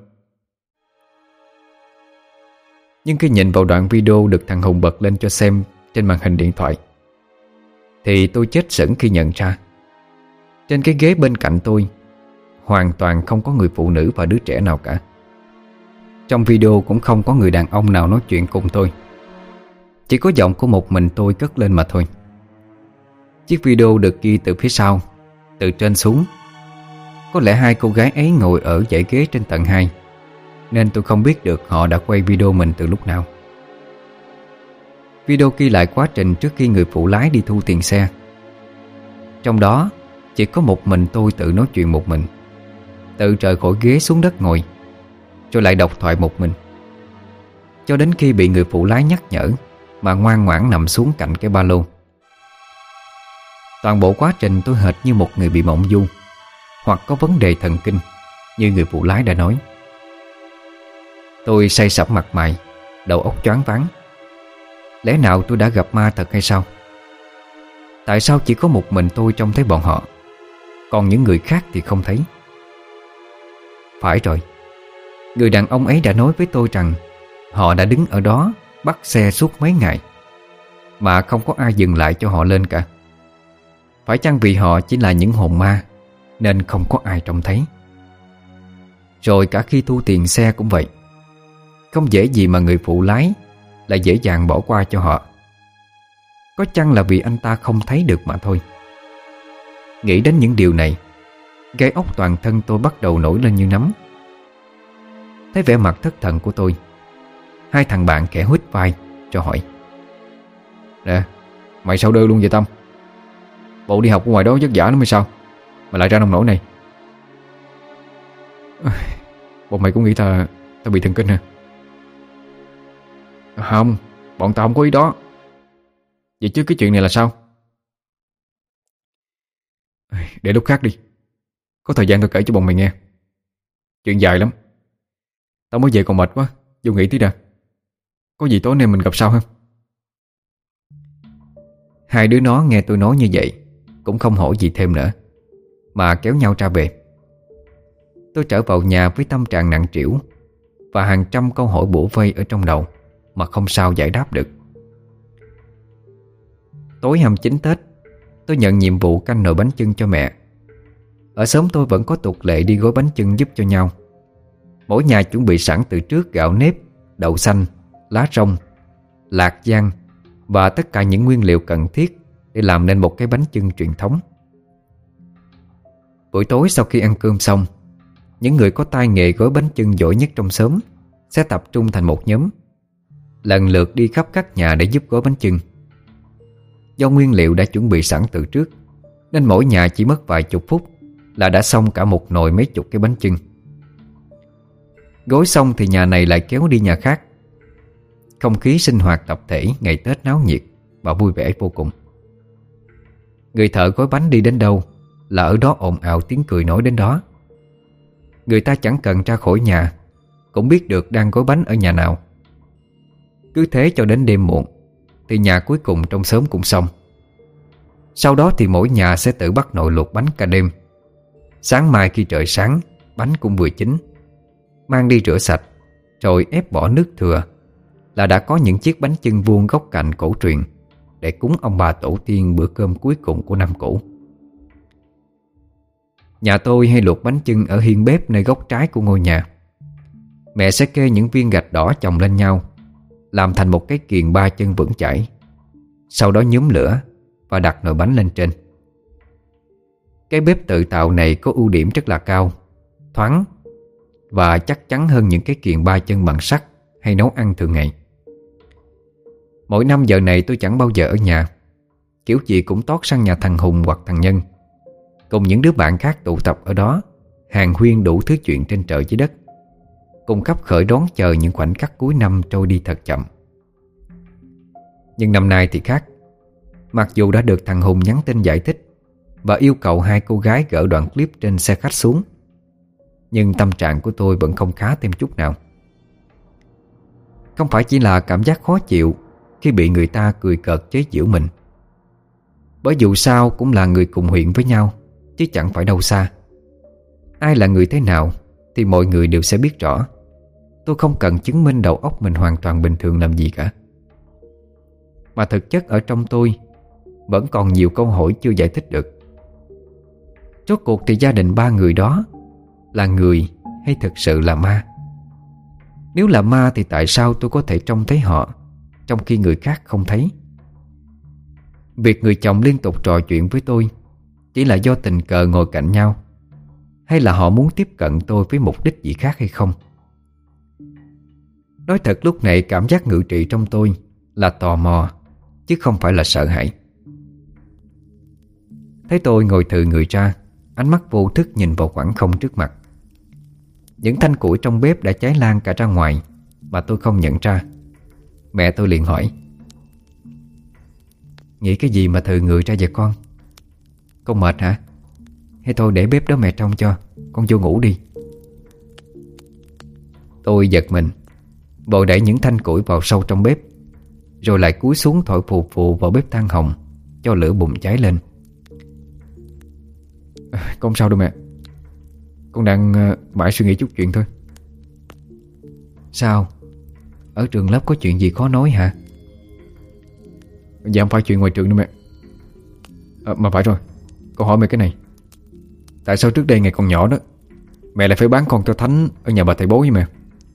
Nhưng khi nhìn vào đoạn video được thằng Hùng bật lên cho xem trên màn hình điện thoại, thì tôi chết sững khi nhận ra trên cái ghế bên cạnh tôi hoàn toàn không có người phụ nữ và đứa trẻ nào cả. Trong video cũng không có người đàn ông nào nói chuyện cùng tôi. Chỉ có giọng của một mình tôi cất lên mà thôi. Chiếc video được ghi từ phía sau, từ trên xuống. Có lẽ 2 cô gái ấy ngồi ở dãy ghế trên tầng 2, nên tôi không biết được họ đã quay video mình từ lúc nào. Video ghi lại quá trình trước khi người phụ lái đi thu tiền xe. Trong đó chỉ có một mình tôi tự nói chuyện một mình, tự rời khỏi ghế xuống đất ngồi, rồi lại độc thoại một mình, cho đến khi bị người phụ lái nhắc nhở mà ngoan ngoãn nằm xuống cạnh cái ba lô. Toàn bộ quá trình tôi hệt như một người bị mộng du hoặc có vấn đề thần kinh, như người phụ lái đã nói. Tôi say sẩm mặt mày, đầu óc choáng váng. Lẽ nào tôi đã gặp ma thật hay sao? Tại sao chỉ có một mình tôi trông thấy bọn họ, còn những người khác thì không thấy? Phải rồi, người đàn ông ấy đã nói với tôi rằng họ đã đứng ở đó bắt xe suốt mấy ngày mà không có ai dừng lại cho họ lên cả. Phải chăng vì họ chỉ là những hồn ma nên không có ai trông thấy? Rồi cả khi thu tiền xe cũng vậy. Không dễ gì mà người phụ lái lại dễ dàng bỏ qua cho họ. Có chăng là vì anh ta không thấy được mà thôi? Nghĩ đến những điều này, gai ốc toàn thân tôi bắt đầu nổi lên như nấm. Thấy vẻ mặt thất thần của tôi, hai thằng bạn kẻ huýt vai cho hỏi: Nè, mày sao đơ luôn vậy Tâm? Bộ đi học ở ngoài đó vất vả lắm hay sao mà lại ra nông nổi này? Bọn mày cũng nghĩ tao bị thần kinh hả? Không, bọn tao không có ý đó. Vậy chứ cái chuyện này là sao? Để lúc khác đi, có thời gian tôi kể cho bọn mày nghe. Chuyện dài lắm. Tao mới về còn mệt quá, vô nghỉ tí đã. Có gì tối nay mình gặp sau ha? Hai đứa nó nghe tôi nói như vậy cũng không hỏi gì thêm nữa, mà kéo nhau ra về. Tôi trở vào nhà với tâm trạng nặng trĩu và hàng trăm câu hỏi bủa vây ở trong đầu mà không sao giải đáp được. Tối 29 Tết, tôi nhận nhiệm vụ canh nồi bánh chưng cho mẹ. Ở xóm tôi vẫn có tục lệ đi gói bánh chưng giúp cho nhau. Mỗi nhà chuẩn bị sẵn từ trước gạo nếp, đậu xanh, lá rong, lạc giang và tất cả những nguyên liệu cần thiết để làm nên một cái bánh chưng truyền thống. Buổi tối sau khi ăn cơm xong, những người có tay nghề gói bánh chưng giỏi nhất trong xóm sẽ tập trung thành một nhóm, lần lượt đi khắp các nhà để giúp gói bánh chưng. Do nguyên liệu đã chuẩn bị sẵn từ trước nên mỗi nhà chỉ mất vài chục phút là đã xong cả một nồi mấy chục cái bánh chưng. Gói xong thì nhà này lại kéo đi nhà khác. Không khí sinh hoạt tập thể ngày Tết náo nhiệt và vui vẻ vô cùng. Người thợ gói bánh đi đến đâu là ở đó ồn ào tiếng cười nói đến đó. Người ta chẳng cần ra khỏi nhà cũng biết được đang gói bánh ở nhà nào. Cứ thế cho đến đêm muộn thì nhà cuối cùng trong xóm cũng xong. Sau đó thì mỗi nhà sẽ tự bắt nồi luộc bánh cả đêm. Sáng mai khi trời sáng, bánh cũng vừa chín, mang đi rửa sạch rồi ép bỏ nước thừa là đã có những chiếc bánh chưng vuông góc cạnh cổ truyền để cúng ông bà tổ tiên bữa cơm cuối cùng của năm cũ. Nhà tôi hay luộc bánh chưng ở hiên bếp nơi góc trái của ngôi nhà. Mẹ sẽ kê những viên gạch đỏ chồng lên nhau, làm thành một cái kiềng ba chân vững chãi. Sau đó nhúm lửa và đặt nồi bánh lên trên. Cái bếp tự tạo này có ưu điểm rất là cao, thoáng và chắc chắn hơn những cái kiềng ba chân bằng sắt hay nấu ăn thường ngày. Mỗi năm giờ này tôi chẳng bao giờ ở nhà, kiểu gì cũng tót sang nhà thằng Hùng hoặc thằng Nhân, cùng những đứa bạn khác tụ tập ở đó, hàn huyên đủ thứ chuyện trên trời dưới đất, cùng khắp khởi đón chờ những khoảnh khắc cuối năm trôi đi thật chậm. Nhưng năm nay thì khác. Mặc dù đã được thằng Hùng nhắn tin giải thích và yêu cầu hai cô gái gỡ đoạn clip trên xe khách xuống, nhưng tâm trạng của tôi vẫn không khá thêm chút nào. Không phải chỉ là cảm giác khó chịu khi bị người ta cười cợt chế giễu mình, bởi dù sao cũng là người cùng huyện với nhau, chứ chẳng phải đâu xa. Ai là người thế nào thì mọi người đều sẽ biết rõ. Tôi không cần chứng minh đầu óc mình hoàn toàn bình thường làm gì cả. Mà thực chất ở trong tôi vẫn còn nhiều câu hỏi chưa giải thích được. Rốt cuộc thì gia đình ba người đó là người hay thực sự là ma? Nếu là ma thì tại sao tôi có thể trông thấy họ trong khi người khác không thấy? Việc người chồng liên tục trò chuyện với tôi chỉ là do tình cờ ngồi cạnh nhau, hay là họ muốn tiếp cận tôi với mục đích gì khác hay không? Nói thật lúc này cảm giác ngự trị trong tôi là tò mò, chứ không phải là sợ hãi. Thấy tôi ngồi thừ người ra, ánh mắt vô thức nhìn vào khoảng không trước mặt. Những thanh củi trong bếp đã cháy lan cả ra ngoài mà tôi không nhận ra. Mẹ tôi liền hỏi: "Nghĩ cái gì mà thừ người ra vậy con? Con mệt hả? Hay thôi để bếp đó mẹ trông cho, con vô ngủ đi." Tôi giật mình, vội đẩy những thanh củi vào sâu trong bếp, rồi lại cúi xuống thổi phù phù vào bếp than hồng cho lửa bùng cháy lên. Con sao đâu mẹ. Con đang mãi suy nghĩ chút chuyện thôi. Sao? Ở trường lớp có chuyện gì khó nói hả? Dạ không phải chuyện ngoài trường đâu mẹ. Mà phải rồi, con hỏi mẹ cái này. Tại sao trước đây ngày còn nhỏ đó mẹ lại phải bán con cho Thánh ở nhà bà thầy bố với mẹ?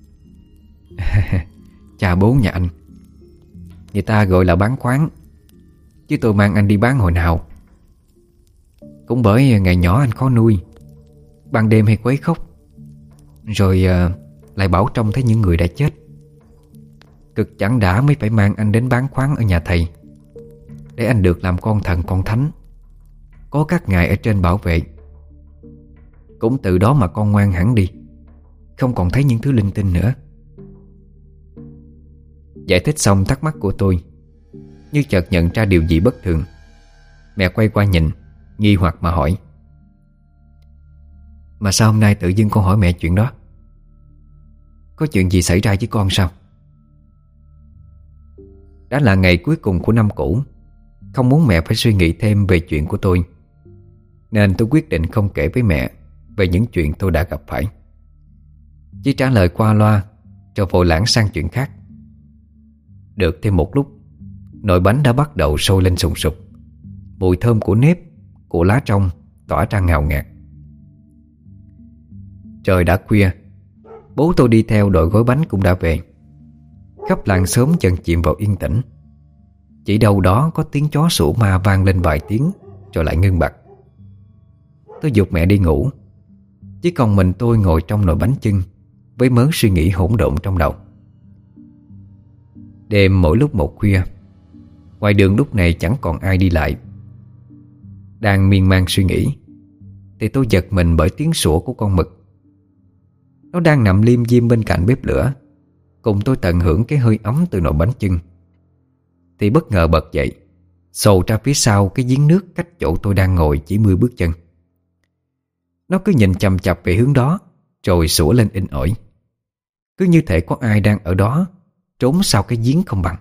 Cha bố nhà anh, người ta gọi là bán khoáng, chứ tôi mang anh đi bán hồi nào. Cũng bởi ngày nhỏ anh khó nuôi, ban đêm hay quấy khóc, rồi lại bảo trông thấy những người đã chết. Cực chẳng đã mới phải mang anh đến bán khoáng ở nhà thầy, để anh được làm con thần con thánh, có các ngài ở trên bảo vệ. Cũng từ đó mà con ngoan hẳn đi, không còn thấy những thứ linh tinh nữa. Giải thích xong thắc mắc của tôi, như chợt nhận ra điều gì bất thường. Mẹ quay qua nhìn, nghi hoặc mà hỏi: "Mà sao hôm nay tự dưng con hỏi mẹ chuyện đó? Có chuyện gì xảy ra với con sao?" Đã là ngày cuối cùng của năm cũ, không muốn mẹ phải suy nghĩ thêm về chuyện của tôi, nên tôi quyết định không kể với mẹ về những chuyện tôi đã gặp phải. Chỉ trả lời qua loa rồi vội lãng sang chuyện khác. Được thêm một lúc, nồi bánh đã bắt đầu sôi lên sùng sục. Mùi thơm của nếp, của lá trong tỏa ra ngào ngạt. Trời đã khuya, bố tôi đi theo đội gói bánh cũng đã về. Khắp làng xóm dần chìm vào yên tĩnh. Chỉ đâu đó có tiếng chó sủa ma vang lên vài tiếng rồi lại ngưng bặt. Tôi giục mẹ đi ngủ, chỉ còn mình tôi ngồi trong nồi bánh chưng với mớ suy nghĩ hỗn độn trong đầu. Đêm mỗi lúc một khuya, ngoài đường lúc này chẳng còn ai đi lại. Đang miên man suy nghĩ thì tôi giật mình bởi tiếng sủa của con mực. Nó đang nằm liêm diêm bên cạnh bếp lửa, cùng tôi tận hưởng cái hơi ấm từ nồi bánh chưng. Thì bất ngờ bật dậy, xồ ra phía sau cái giếng nước cách chỗ tôi đang ngồi chỉ 10 bước chân. Nó cứ nhìn chằm chằm về hướng đó, rồi sủa lên inh ỏi, cứ như thể có ai đang ở đó trốn sau cái giếng không bằng.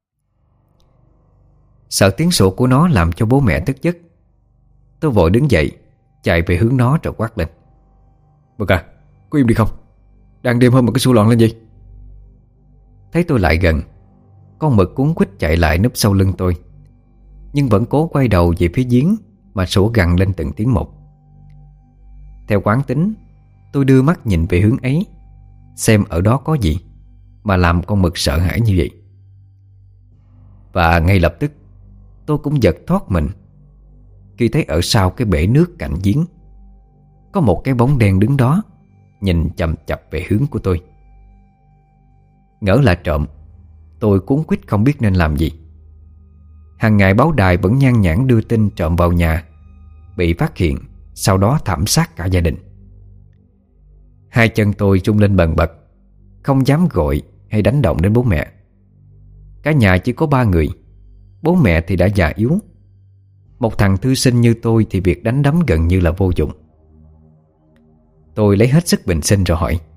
Sợ tiếng sủa của nó làm cho bố mẹ thức giấc, tôi vội đứng dậy, chạy về hướng nó rồi quát lên: "Mực à, có im đi không? Đang đêm hôm mà cứ sủa loạn lên gì?" Thấy tôi lại gần, con mực cuống quýt chạy lại núp sau lưng tôi, nhưng vẫn cố quay đầu về phía giếng mà sủa gằn lên từng tiếng một. Theo quán tính, tôi đưa mắt nhìn về hướng ấy, xem ở đó có gì mà làm con mực sợ hãi như vậy. Và ngay lập tức tôi cũng giật thoát mình khi thấy ở sau cái bể nước cạnh giếng có một cái bóng đen đứng đó, nhìn chằm chằm về hướng của tôi. Ngỡ là trộm, tôi cuống quýt không biết nên làm gì. Hàng ngày báo đài vẫn nhan nhản đưa tin trộm vào nhà bị phát hiện, sau đó thảm sát cả gia đình. Hai chân tôi rung lên bần bật, không dám gọi hay đánh động đến bố mẹ. Cả nhà chỉ có 3 người, bố mẹ thì đã già yếu. Một thằng thư sinh như tôi thì việc đánh đấm gần như là vô dụng. Tôi lấy hết sức bình sinh rồi hỏi: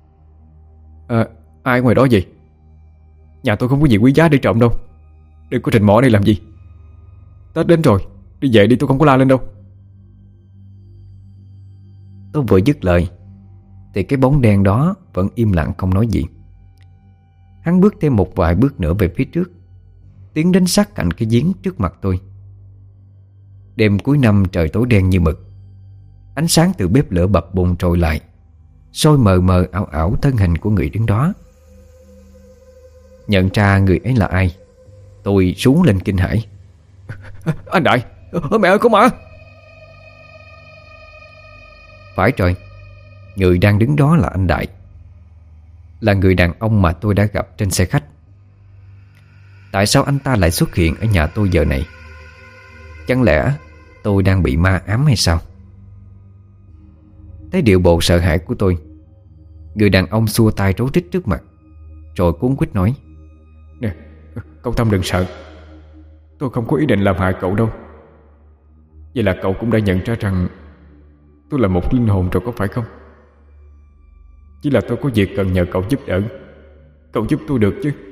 Ai ở ngoài đó vậy? Nhà tôi không có gì quý giá để trộm đâu. Đừng có trình mỏ đây làm gì. Tết đến rồi, đi về đi, tôi không có la lên đâu. Tôi vừa dứt lời thì cái bóng đen đó vẫn im lặng không nói gì. Hắn bước thêm một vài bước nữa về phía trước, tiến đến sát cạnh cái giếng trước mặt tôi. Đêm cuối năm trời tối đen như mực. Ánh sáng từ bếp lửa bập bùng trồi lại, soi mờ mờ ảo ảo thân hình của người đứng đó. Nhận ra người ấy là ai, tôi rú lên kinh hãi: Anh Đại, mẹ ơi, con mà! Phải rồi, người đang đứng đó là anh Đại. là người đàn ông mà tôi đã gặp trên xe khách. Tại sao anh ta lại xuất hiện ở nhà tôi giờ này? Chẳng lẽ tôi đang bị ma ám hay sao? Thấy điệu bộ sợ hãi của tôi, người đàn ông xua tay rối rít trước mặt, rồi cuống quýt nói: Nè, cậu Tâm đừng sợ. Tôi không có ý định làm hại cậu đâu. Vậy là cậu cũng đã nhận ra rằng tôi là một linh hồn rồi có phải không? Chỉ là tôi có việc cần nhờ cậu giúp đỡ. Cậu giúp tôi được chứ?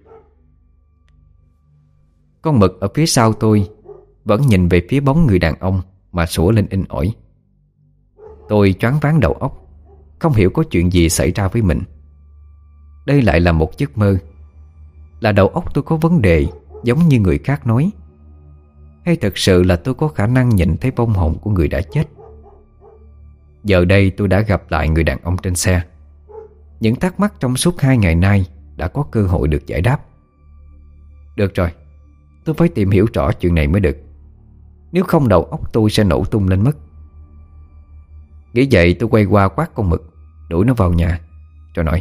Con mực ở phía sau tôi vẫn nhìn về phía bóng người đàn ông mà sủa lên inh ỏi. Tôi choáng váng đầu óc, không hiểu có chuyện gì xảy ra với mình. Đây lại là một giấc mơ? Là đầu óc tôi có vấn đề giống như người khác nói? Hay thực sự là tôi có khả năng nhìn thấy vong hồn của người đã chết? Giờ đây tôi đã gặp lại người đàn ông trên xe. Những thắc mắc trong suốt 2 ngày nay đã có cơ hội được giải đáp. Được rồi, tôi phải tìm hiểu rõ chuyện này mới được. Nếu không đầu óc tôi sẽ nổ tung lên mất. Nghĩ vậy tôi quay qua quát con mực, đuổi nó vào nhà, rồi nói: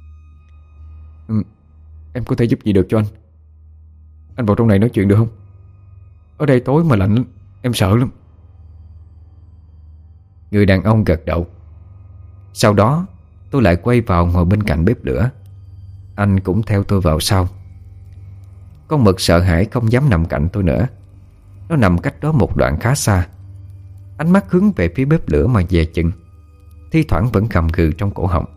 Em có thể giúp gì được cho anh? Anh vào trong này nói chuyện được không? Ở đây tối mà lạnh, em sợ lắm. Người đàn ông gật đầu. Sau đó tôi lại quay vào ngồi bên cạnh bếp lửa. Anh cũng theo tôi vào sau. Con mực sợ hãi không dám nằm cạnh tôi nữa. Nó nằm cách đó một đoạn khá xa, ánh mắt hướng về phía bếp lửa mà dè chừng, thi thoảng vẫn gầm gừ trong cổ họng.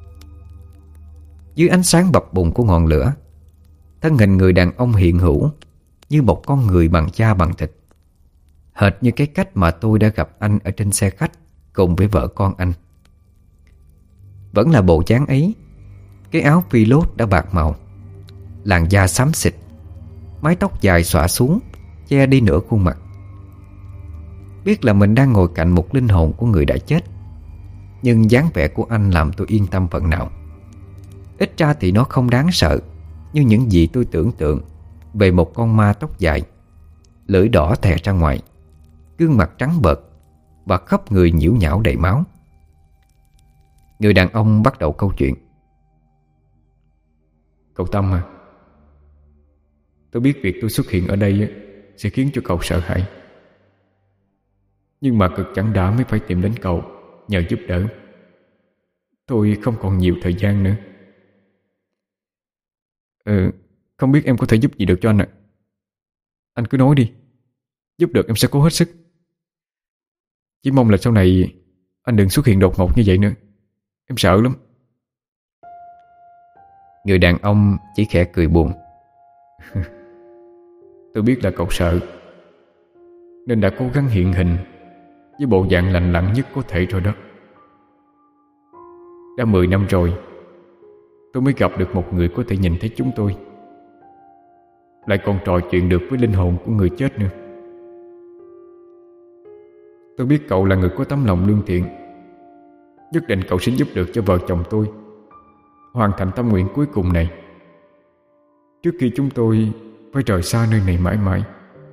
Dưới ánh sáng bập bùng của ngọn lửa, thân hình người đàn ông hiện hữu như một con người bằng da bằng thịt, hệt như cái cách mà tôi đã gặp anh ở trên xe khách cùng với vợ con anh. Vẫn là bộ dáng ấy. Cái áo phi lốt đã bạc màu, làn da xám xịt, mái tóc dài xõa xuống che đi nửa khuôn mặt. Biết là mình đang ngồi cạnh một linh hồn của người đã chết, nhưng dáng vẻ của anh làm tôi yên tâm phần nào. Ít ra thì nó không đáng sợ như những gì tôi tưởng tượng về một con ma tóc dài, lưỡi đỏ thè ra ngoài, gương mặt trắng bệch và khắp người nhiễu nhão đầy máu. Người đàn ông bắt đầu câu chuyện: Cậu Tâm à, tôi biết việc tôi xuất hiện ở đây sẽ khiến cho cậu sợ hãi, nhưng mà cực chẳng đã mới phải tìm đến cậu nhờ giúp đỡ. Tôi không còn nhiều thời gian nữa. Không biết em có thể giúp gì được cho anh ạ. Anh cứ nói đi, giúp được em sẽ cố hết sức. Chỉ mong là sau này anh đừng xuất hiện đột ngột như vậy nữa. Em sợ lắm. Người đàn ông chỉ khẽ cười buồn. Tôi biết là cậu sợ, nên đã cố gắng hiện hình với bộ dạng lành lặn nhất có thể rồi đó. Đã 10 năm rồi tôi mới gặp được một người có thể nhìn thấy chúng tôi, lại còn trò chuyện được với linh hồn của người chết nữa. Tôi biết cậu là người có tấm lòng lương thiện. Nhất định cậu sẽ giúp được cho vợ chồng tôi hoàn thành tâm nguyện cuối cùng này, trước khi chúng tôi phải rời xa nơi này mãi mãi.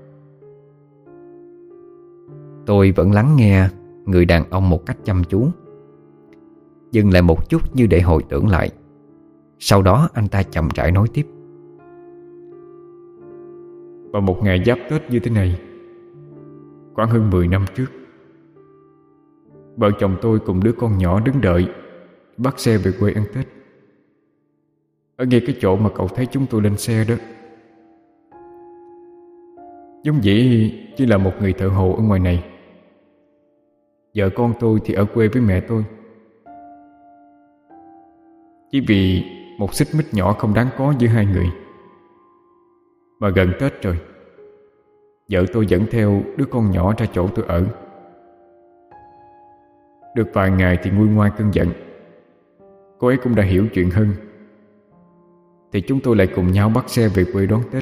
Tôi vẫn lắng nghe người đàn ông một cách chăm chú, dừng lại một chút như để hồi tưởng lại. Sau đó anh ta chậm rãi nói tiếp: Vào một ngày giáp Tết như thế này, khoảng hơn 10 năm trước, vợ chồng tôi cùng đứa con nhỏ đứng đợi bắt xe về quê ăn Tết. Ở ngay cái chỗ mà cậu thấy chúng tôi lên xe đó. Giống dĩ chỉ là một người thợ hồ ở ngoài này. Vợ con tôi thì ở quê với mẹ tôi. Chỉ vì một xích mích nhỏ không đáng có giữa hai người, mà gần Tết rồi, vợ tôi dẫn theo đứa con nhỏ ra chỗ tôi ở. Được vài ngày thì nguôi ngoai cơn giận, cô ấy cũng đã hiểu chuyện hơn, thì chúng tôi lại cùng nhau bắt xe về quê đón Tết.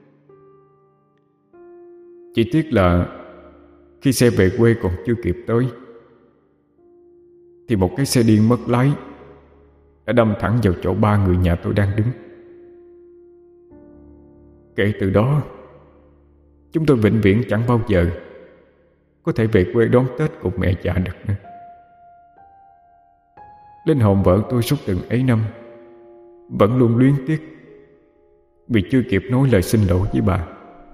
Chỉ tiếc là khi xe về quê còn chưa kịp tới, thì một cái xe điên mất lái đã đâm thẳng vào chỗ ba người nhà tôi đang đứng. Kể từ đó, chúng tôi vĩnh viễn chẳng bao giờ có thể về quê đón Tết cùng mẹ già được nữa. Linh hồn vợ tôi suốt từng ấy năm vẫn luôn luyến tiếc vì chưa kịp nói lời xin lỗi với bà.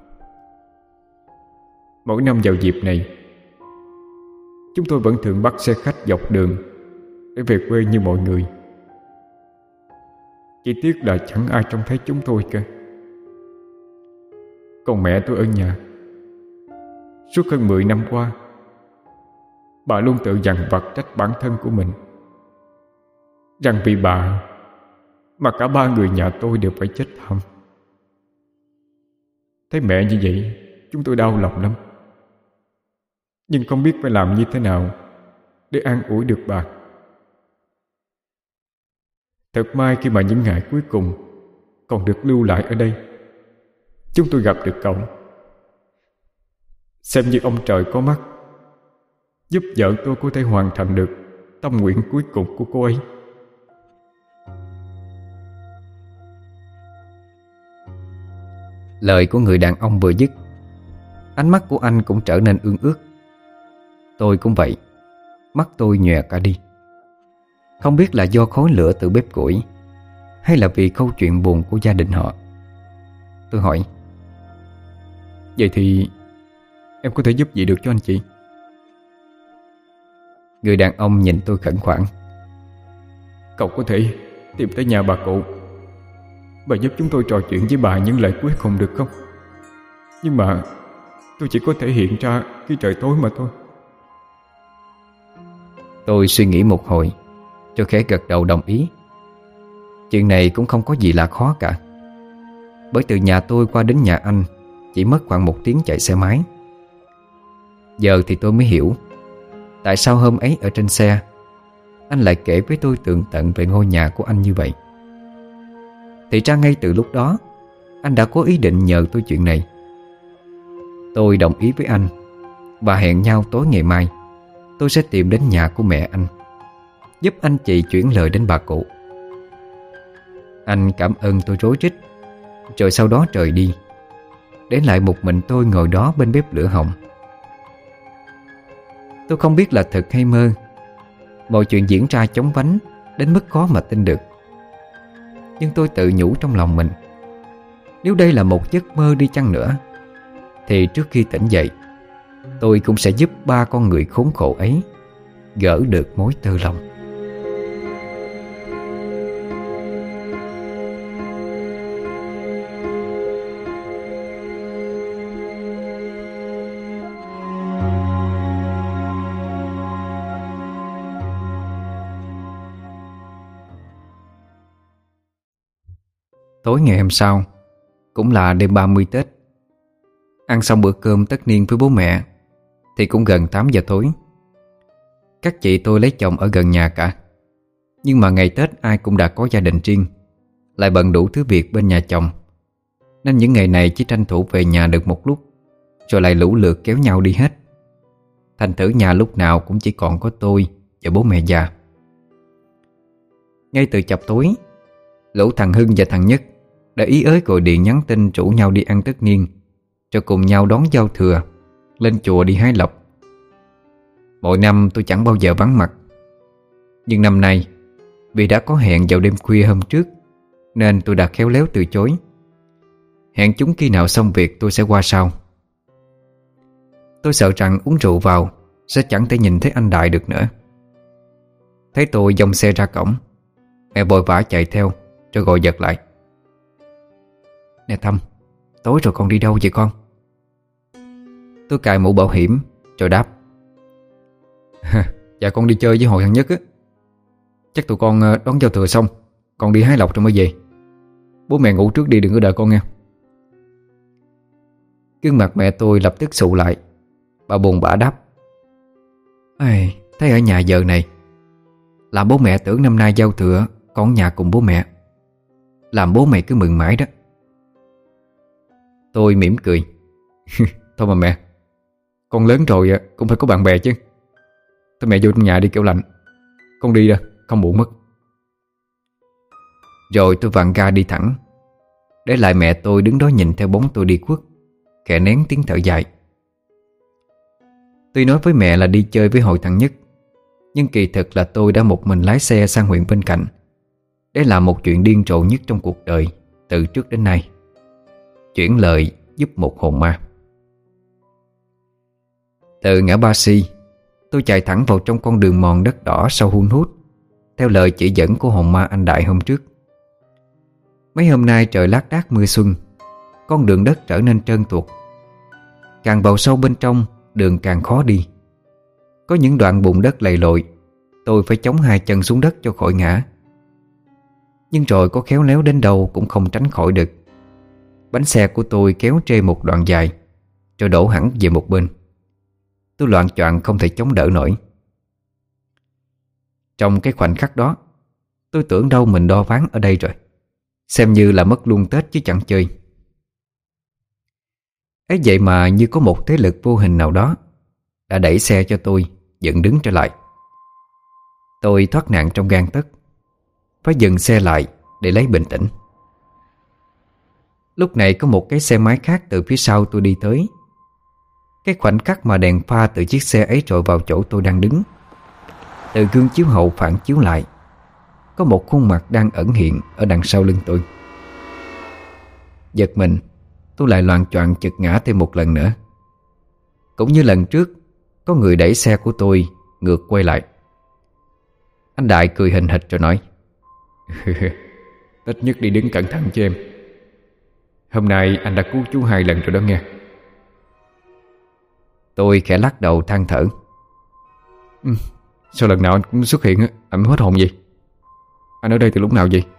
Mỗi năm vào dịp này, chúng tôi vẫn thường bắt xe khách dọc đường để về quê như mọi người. Chỉ tiếc là chẳng ai trông thấy chúng tôi cả. Còn mẹ tôi ở nhà, suốt hơn 10 năm qua, bà luôn tự dằn vặt trách bản thân của mình, rằng vì bà mà cả ba người nhà tôi đều phải chết thảm. Thấy mẹ như vậy, chúng tôi đau lòng lắm, nhưng không biết phải làm như thế nào để an ủi được bà. Thật may khi mà những ngày cuối cùng còn được lưu lại ở đây, chúng tôi gặp được cậu. Xem như ông trời có mắt, giúp vợ tôi có thể hoàn thành được tâm nguyện cuối cùng của cô ấy. Lời của người đàn ông vừa dứt, ánh mắt của anh cũng trở nên ương ước. Tôi cũng vậy, mắt tôi nhòe cả đi. Không biết là do khói lửa từ bếp củi, hay là vì câu chuyện buồn của gia đình họ. Tôi hỏi: Vậy thì em có thể giúp gì được cho anh chị? Người đàn ông nhìn tôi khẩn khoản: Cậu có thể tìm tới nhà bà cụ và giúp chúng tôi trò chuyện với bà những lời cuối cùng được không? Nhưng mà tôi chỉ có thể hiện ra khi trời tối mà thôi. Tôi suy nghĩ một hồi cho khẽ gật đầu đồng ý. Chuyện này cũng không có gì là khó cả, bởi từ nhà tôi qua đến nhà anh chỉ mất khoảng 1 tiếng chạy xe máy. Giờ thì tôi mới hiểu tại sao hôm ấy ở trên xe anh lại kể với tôi tường tận về ngôi nhà của anh như vậy. Thì ra ngay từ lúc đó anh đã có ý định nhờ tôi chuyện này. Tôi đồng ý với anh và hẹn nhau tối ngày mai tôi sẽ tìm đến nhà của mẹ anh, giúp anh chị chuyển lời đến bà cụ. Anh cảm ơn tôi rối rít, rồi sau đó rời đi, để lại một mình tôi ngồi đó bên bếp lửa hồng. Tôi không biết là thật hay mơ, mọi chuyện diễn ra chóng vánh đến mức khó mà tin được. Nhưng tôi tự nhủ trong lòng mình, nếu đây là một giấc mơ đi chăng nữa, thì trước khi tỉnh dậy, tôi cũng sẽ giúp 3 con người khốn khổ ấy gỡ được mối tơ lòng. Tối ngày hôm sau, cũng là đêm 30 Tết. Ăn xong bữa cơm tất niên với bố mẹ thì cũng gần 8 giờ tối. Các chị tôi lấy chồng ở gần nhà cả, nhưng mà ngày Tết ai cũng đã có gia đình riêng, lại bận đủ thứ việc bên nhà chồng, nên những ngày này chỉ tranh thủ về nhà được một lúc, rồi lại lũ lượt kéo nhau đi hết. Thành thử nhà lúc nào cũng chỉ còn có tôi và bố mẹ già. Ngay từ chập tối, lũ thằng Hưng và thằng Nhất đã ý ới gọi điện nhắn tin rủ nhau đi ăn tất niên, rồi cùng nhau đón giao thừa, lên chùa đi hái lộc. Mỗi năm tôi chẳng bao giờ vắng mặt, nhưng năm nay vì đã có hẹn vào đêm khuya hôm trước, nên tôi đã khéo léo từ chối. Hẹn chúng khi nào xong việc tôi sẽ qua sau. Tôi sợ rằng uống rượu vào sẽ chẳng thể nhìn thấy anh Đại được nữa. Thấy tôi dòng xe ra cổng, mẹ vội vã chạy theo rồi gọi giật lại: Nè Thâm, tối rồi con đi đâu vậy con? Tôi cài mũ bảo hiểm rồi đáp: Dạ con đi chơi với hội thằng Nhất á. Chắc tụi con đón giao thừa xong con đi hái lộc rồi mới về. Bố mẹ ngủ trước đi, đừng có đợi con nghe. Gương mặt mẹ tôi lập tức sụ lại. Bà buồn bã đáp: Thấy ở nhà giờ này, làm bố mẹ tưởng năm nay giao thừa con ở nhà cùng bố mẹ, làm bố mẹ cứ mừng mãi đó. Tôi mỉm cười: Thôi mà mẹ, con lớn rồi cũng phải có bạn bè chứ. Thôi mẹ vô trong nhà đi kẻo lạnh. Con đi ra, không muộn mất. Rồi tôi vặn ga đi thẳng, để lại mẹ tôi đứng đó nhìn theo bóng tôi đi khuất, khẽ nén tiếng thở dài. Tuy nói với mẹ là đi chơi với hội thằng Nhất, nhưng kỳ thực là tôi đã một mình lái xe sang huyện bên cạnh để làm một chuyện điên rồ nhất trong cuộc đời từ trước đến nay: chuyển lời giúp một hồn ma. Từ ngã Ba Si, tôi chạy thẳng vào trong con đường mòn đất đỏ sau hun hút, theo lời chỉ dẫn của hồn ma anh Đại hôm trước. Mấy hôm nay trời lác đác mưa xuân, con đường đất trở nên trơn tuột. Càng vào sâu bên trong, đường càng khó đi. Có những đoạn bùn đất lầy lội, tôi phải chống hai chân xuống đất cho khỏi ngã. Nhưng rồi có khéo léo đến đâu cũng không tránh khỏi được. Bánh xe của tôi kéo trê một đoạn dài, rồi đổ hẳn về một bên. Tôi loạng choạng không thể chống đỡ nổi. Trong cái khoảnh khắc đó, tôi tưởng đâu mình đo ván ở đây rồi, xem như là mất luôn Tết chứ chẳng chơi. Ấy vậy mà như có một thế lực vô hình nào đó đã đẩy xe cho tôi dựng đứng trở lại. Tôi thoát nạn trong gang tấc, phải dừng xe lại để lấy bình tĩnh. Lúc này có một cái xe máy khác từ phía sau tôi đi tới. Cái khoảnh khắc mà đèn pha từ chiếc xe ấy rọi vào chỗ tôi đang đứng, từ gương chiếu hậu phản chiếu lại, có một khuôn mặt đang ẩn hiện ở đằng sau lưng tôi. Giật mình, tôi lại loạng choạng chực ngã thêm một lần nữa. Cũng như lần trước, có người đẩy xe của tôi ngược quay lại. Anh Đại cười hình hịch rồi nói: Tất nhất đi đứng cẩn thận cho em. Hôm nay anh đã cứu chú 2 lần rồi đó nghe. Tôi khẽ lắc đầu than thở: Sao lần nào anh cũng xuất hiện anh hết hồn vậy? Anh ở đây từ lúc nào vậy?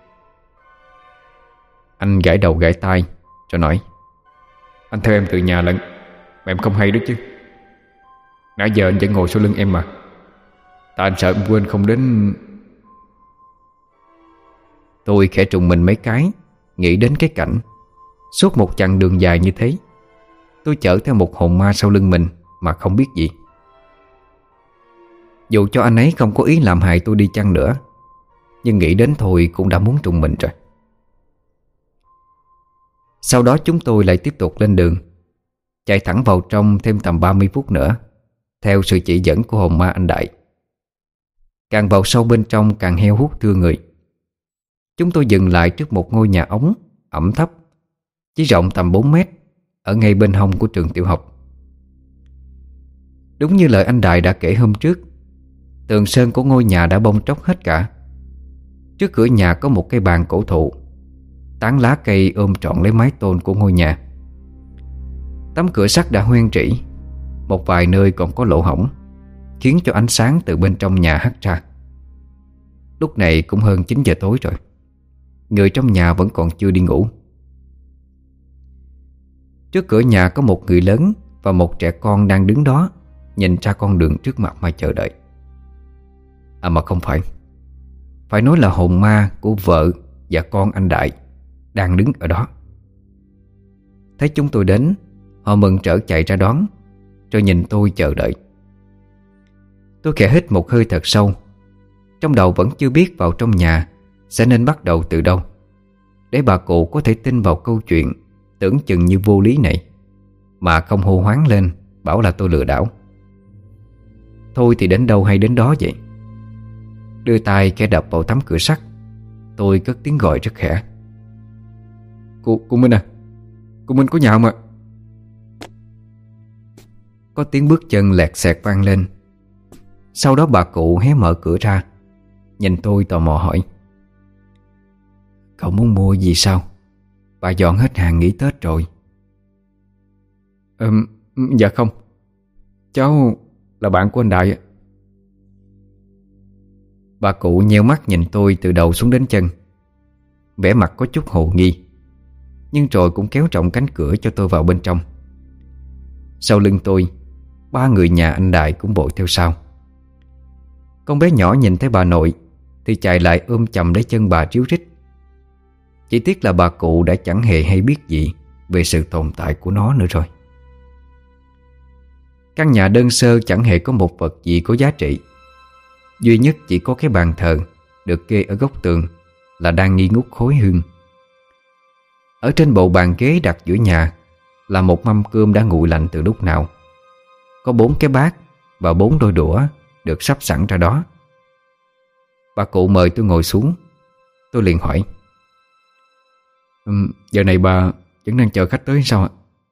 Anh gãi đầu gãi tai rồi nói: Anh theo em từ nhà lận, mà em không hay đó chứ. Nãy giờ anh vẫn ngồi sau lưng em mà. Tại anh sợ em quên không đến. Tôi khẽ trùng mình mấy cái, nghĩ đến cái cảnh suốt một chặng đường dài như thế, tôi chở theo một hồn ma sau lưng mình mà không biết gì. Dù cho anh ấy không có ý làm hại tôi đi chăng nữa, nhưng nghĩ đến thôi cũng đã muốn trùng mình rồi. Sau đó chúng tôi lại tiếp tục lên đường, chạy thẳng vào trong thêm tầm 30 phút nữa, theo sự chỉ dẫn của hồn ma anh Đại. Càng vào sâu bên trong càng heo hút thưa người. Chúng tôi dừng lại trước một ngôi nhà ống ẩm thấp, chỉ rộng tầm 4 mét, ở ngay bên hông của trường tiểu học. Đúng như lời anh Đại đã kể hôm trước, tường sơn của ngôi nhà đã bong tróc hết cả. Trước cửa nhà có một cây bàn cổ thụ, tán lá cây ôm trọn lấy mái tôn của ngôi nhà. Tấm cửa sắt đã hoen rỉ, một vài nơi còn có lỗ hổng, khiến cho ánh sáng từ bên trong nhà hắt ra. Lúc này cũng hơn 9 giờ tối rồi, người trong nhà vẫn còn chưa đi ngủ. Trước cửa nhà có một người lớn và một trẻ con đang đứng đó, nhìn ra con đường trước mặt mà chờ đợi. À mà không phải nói là hồn ma của vợ và con anh Đại đang đứng ở đó. Thấy chúng tôi đến, họ mừng rỡ chạy ra đón, rồi nhìn tôi chờ đợi. Tôi khẽ hít một hơi thật sâu. Trong đầu vẫn chưa biết vào trong nhà sẽ nên bắt đầu từ đâu, để bà cụ có thể tin vào câu chuyện tưởng chừng như vô lý này, mà không hô hoáng lên bảo là tôi lừa đảo. Thôi thì đến đâu hay đến đó vậy. Đưa tay khẽ đập vào tấm cửa sắt, tôi cất tiếng gọi rất khẽ: Cô Minh à, cô Minh có nhà không ạ? Có tiếng bước chân lẹt xẹt vang lên. Sau đó bà cụ hé mở cửa ra, nhìn tôi tò mò hỏi: Cậu muốn mua gì sao? Bà dọn hết hàng nghỉ Tết rồi. Dạ không, cháu là bạn của anh Đại ạ. Bà cụ nheo mắt nhìn tôi từ đầu xuống đến chân, vẻ mặt có chút hồ nghi, nhưng rồi cũng kéo rộng cánh cửa cho tôi vào bên trong. Sau lưng tôi, 3 người nhà anh Đại cũng vội theo sau. Con bé nhỏ nhìn thấy bà nội thì chạy lại ôm chầm lấy chân bà ríu rít. Chỉ tiếc là bà cụ đã chẳng hề hay biết gì về sự tồn tại của nó nữa rồi. Căn nhà đơn sơ chẳng hề có một vật gì có giá trị. Duy nhất chỉ có cái bàn thờ được kê ở góc tường là đang nghi ngút khói hương. Ở trên bộ bàn ghế đặt giữa nhà là một mâm cơm đã nguội lạnh từ lúc nào. Có 4 cái bát và 4 đôi đũa được sắp sẵn ra đó. Bà cụ mời tôi ngồi xuống, Tôi liền hỏi: Giờ này bà vẫn đang chờ khách tới sao ạ?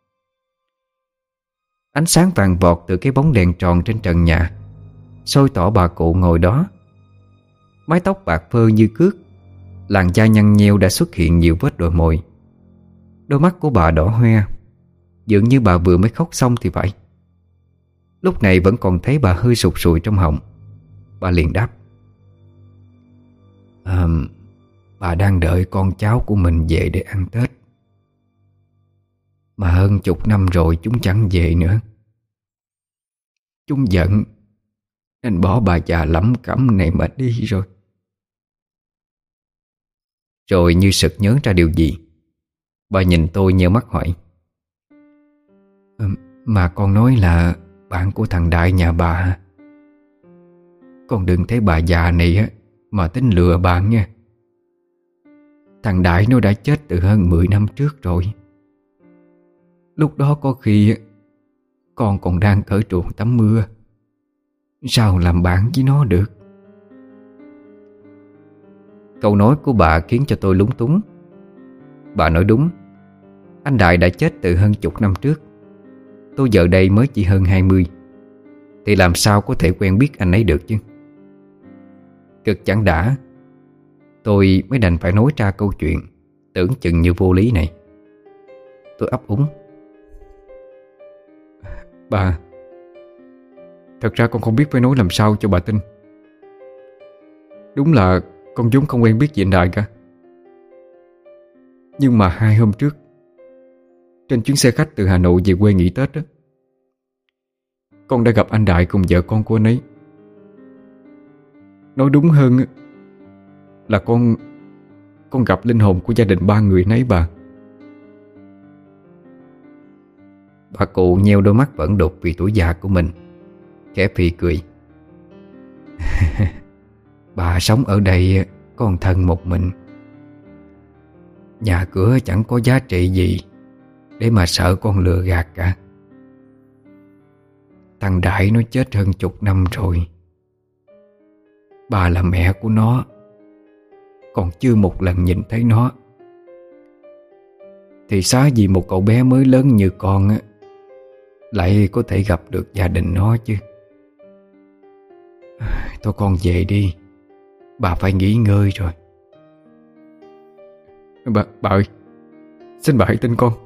Ánh sáng vàng vọt từ cái bóng đèn tròn trên trần nhà soi tỏ bà cụ ngồi đó. Mái tóc bạc phơ như cước, làn da nhăn nheo đã xuất hiện nhiều vết đồi mồi. Đôi mắt của bà đỏ hoe, dường như bà vừa mới khóc xong thì phải. Lúc này vẫn còn thấy bà hơi sụt sùi trong họng. Bà liền đáp: Bà đang đợi con cháu của mình về để ăn Tết, mà hơn chục năm rồi chúng chẳng về nữa. Chúng giận nên bỏ bà già lẩm cẩm này mà đi rồi. Rồi như sực nhớ ra điều gì, bà nhìn tôi nheo mắt hỏi: Mà con nói là bạn của thằng Đại nhà bà hả? Con đừng thấy bà già này á mà tính lừa bạn nha. Thằng Đại nó đã chết từ hơn 10 năm trước rồi. Lúc đó có khi con còn đang cởi truồng tắm mưa, sao làm bạn với nó được? Câu nói của bà khiến cho tôi lúng túng. Bà nói đúng, anh Đại đã chết từ hơn chục năm trước. Tôi giờ đây mới chỉ hơn 20, thì làm sao có thể quen biết anh ấy được chứ? Cực chẳng đã, tôi mới đành phải nói ra câu chuyện tưởng chừng như vô lý này. Tôi ấp úng: Bà, thật ra con không biết phải nói làm sao cho bà tin. Đúng là con vốn không quen biết gì anh Đại cả. Nhưng mà 2 hôm trước, trên chuyến xe khách từ Hà Nội về quê nghỉ Tết đó, con đã gặp anh Đại cùng vợ con của anh ấy. Nói đúng hơn là con gặp linh hồn của gia đình 3 người nấy bà. Bà cụ nheo đôi mắt vẫn đục vì tuổi già của mình, khẽ phì cười. Bà sống ở đây con thân một mình, nhà cửa chẳng có giá trị gì để mà sợ con lừa gạt cả. Thằng Đại nó chết hơn chục năm rồi. Bà là mẹ của nó, còn chưa một lần nhìn thấy nó, thì xá gì một cậu bé mới lớn như con á lại có thể gặp được gia đình nó chứ. Thôi con về đi, bà phải nghỉ ngơi rồi. Bà ơi, xin bà hãy tin con.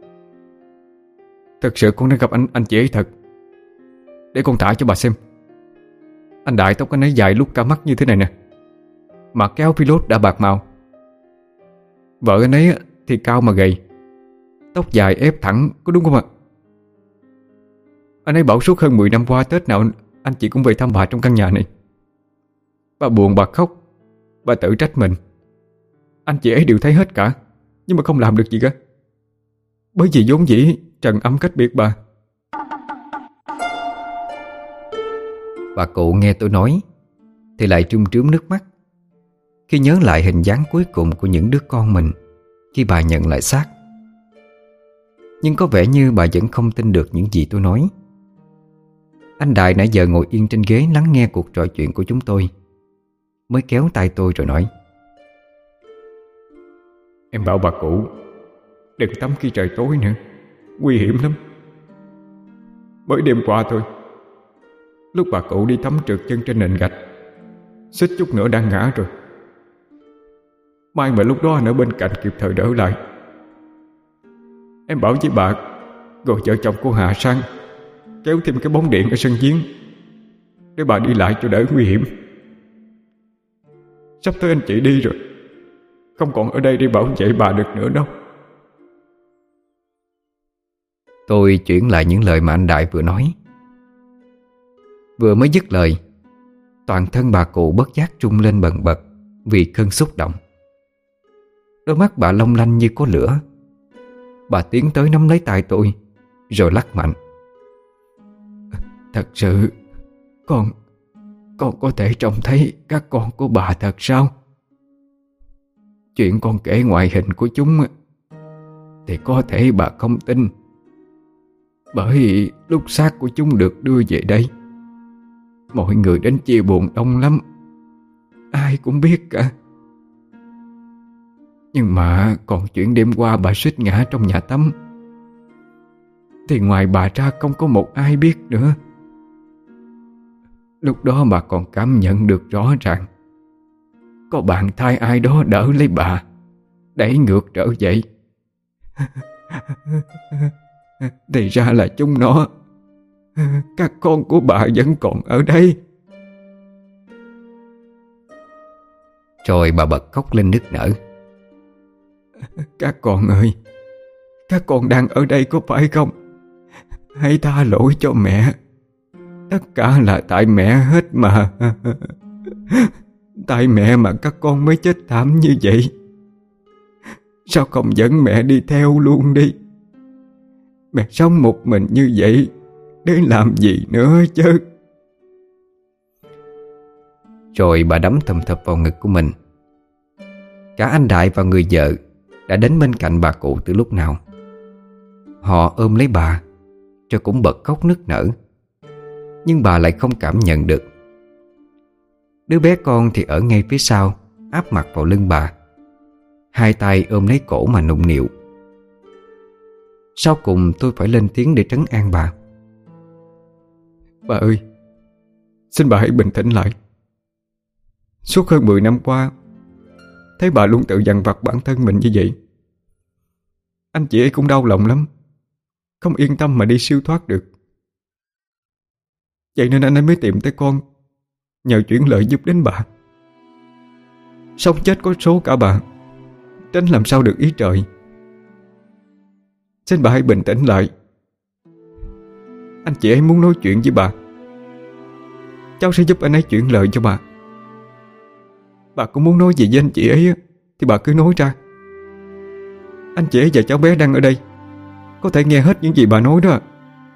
Thật sự con đã gặp anh chị ấy thật. Để con tả cho bà xem. Anh Đại tóc anh ấy dài lúc cả mắt như thế này nè, mặc cái áo pilot đã bạc màu. Vợ anh ấy thì cao mà gầy, tóc dài ép thẳng, có đúng không ạ? Anh ấy bảo suốt hơn 10 năm qua Tết nào anh chị cũng về thăm bà trong căn nhà này. Bà buồn, bà khóc, bà tự trách mình. Anh chị ấy đều thấy hết cả, nhưng mà không làm được gì cả. Bởi vì vốn dĩ trần ấm cách biệt bà. Bà cụ nghe tôi nói thì lại trươm trướm nước mắt khi nhớ lại hình dáng cuối cùng của những đứa con mình khi bà nhận lại xác. Nhưng có vẻ như bà vẫn không tin được những gì tôi nói. Anh Đại nãy giờ ngồi yên trên ghế lắng nghe cuộc trò chuyện của chúng tôi, mới kéo tay tôi rồi nói: Em bảo bà cụ đừng tắm khi trời tối nữa, nguy hiểm lắm. Mới đêm qua thôi, lúc bà cụ đi tắm trượt chân trên nền gạch, suýt chút nữa đã ngã rồi. May mà lúc đó anh ở bên cạnh kịp thời đỡ lại. Em bảo với bà, rồi vợ chồng cô Hà sang kéo thêm cái bóng điện ở sân giếng để bà đi lại cho đỡ nguy hiểm. Sắp tới anh chị đi rồi, không còn ở đây để bảo vệ bà được nữa đâu. Tôi chuyển lại những lời mà anh Đại vừa nói. Vừa mới dứt lời, toàn thân bà cụ bất giác rung lên bần bật vì cơn xúc động. Đôi mắt bà long lanh như có lửa. Bà tiến tới nắm lấy tay tôi rồi lắc mạnh: Thật sự Con có thể trông thấy các con của bà thật sao? Chuyện con kể ngoại hình của chúng thì có thể bà không tin, bởi lúc xác của chúng được đưa về đây, mọi người đến chia buồn đông lắm. Ai cũng biết cả. Nhưng mà còn chuyện đêm qua bà suýt ngã trong nhà tắm thì ngoài bà ra không có một ai biết nữa. Lúc đó bà còn cảm nhận được rõ ràng có bàn tay ai đó đỡ lấy bà, đẩy ngược trở dậy. Thì ra là chúng nó, các con của bà vẫn còn ở đây. Rồi bà bật khóc lên nức nở. Các con ơi, các con đang ở đây có phải không? Hãy tha lỗi cho mẹ. Tất cả là tại mẹ hết mà. Tại mẹ mà các con mới chết thảm như vậy. Sao không dẫn mẹ đi theo luôn đi? Mẹ sống một mình như vậy để làm gì nữa chứ? Rồi bà đấm thầm thập vào ngực của mình. Cả anh Đại và người vợ đã đến bên cạnh bà cụ từ lúc nào. Họ ôm lấy bà, rồi cũng bật khóc nức nở. Nhưng bà lại không cảm nhận được. Đứa bé con thì ở ngay phía sau, áp mặt vào lưng bà, hai tay ôm lấy cổ mà nũng nịu. Sau cùng tôi phải lên tiếng để trấn an bà. Bà ơi, xin bà hãy bình tĩnh lại. Suốt hơn 10 năm qua, thấy bà luôn tự dằn vặt bản thân mình như vậy. Anh chị ấy cũng đau lòng lắm, không yên tâm mà đi siêu thoát được. Vậy nên anh ấy mới tìm tới con, nhờ chuyển lời giúp đến bà. Sống chết có số cả bà, tránh làm sao được ý trời. Xin bà hãy bình tĩnh lại. Anh chị ấy muốn nói chuyện với bà, cháu sẽ giúp anh ấy chuyển lời cho bà. Bà cũng muốn nói gì với anh chị ấy thì bà cứ nói ra. Anh chị ấy và cháu bé đang ở đây, có thể nghe hết những gì bà nói đó.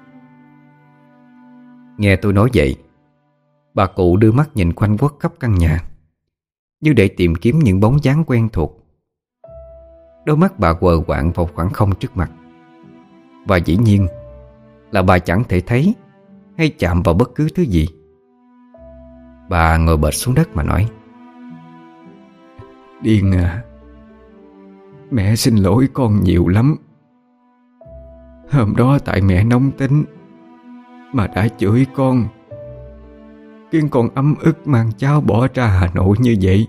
Nghe tôi nói vậy, bà cụ đưa mắt nhìn quanh quất khắp căn nhà, như để tìm kiếm những bóng dáng quen thuộc. Đôi mắt bà quờ quạng vào khoảng không trước mặt. Và dĩ nhiên là bà chẳng thể thấy hay chạm vào bất cứ thứ gì. Bà ngồi bệt xuống đất mà nói: Điên à, mẹ xin lỗi con nhiều lắm. Hôm đó tại mẹ nóng tính mà đã chửi con, khiến con ấm ức mang cháu bỏ ra Hà Nội như vậy.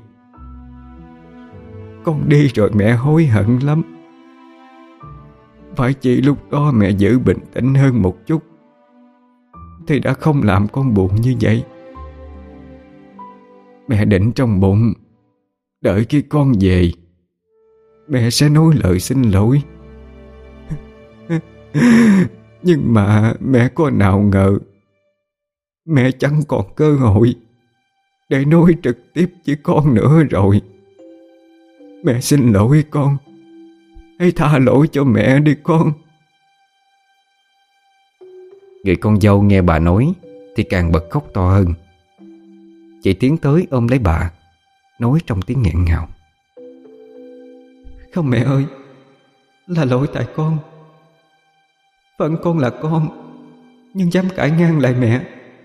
Con đi rồi mẹ hối hận lắm. Phải chỉ lúc đó mẹ giữ bình tĩnh hơn một chút thì đã không làm con buồn như vậy. Mẹ định trong bụng đợi khi con về, mẹ sẽ nói lời xin lỗi. Nhưng mà mẹ có nào ngờ mẹ chẳng còn cơ hội để nói trực tiếp với con nữa rồi. Mẹ xin lỗi con, hãy tha lỗi cho mẹ đi con. Người con dâu nghe bà nói thì càng bật khóc to hơn. Chị tiến tới ôm lấy bà, nói trong tiếng nghẹn ngào: Không mẹ ơi, là lỗi tại con. Phận con là con, nhưng dám cãi ngang lại mẹ.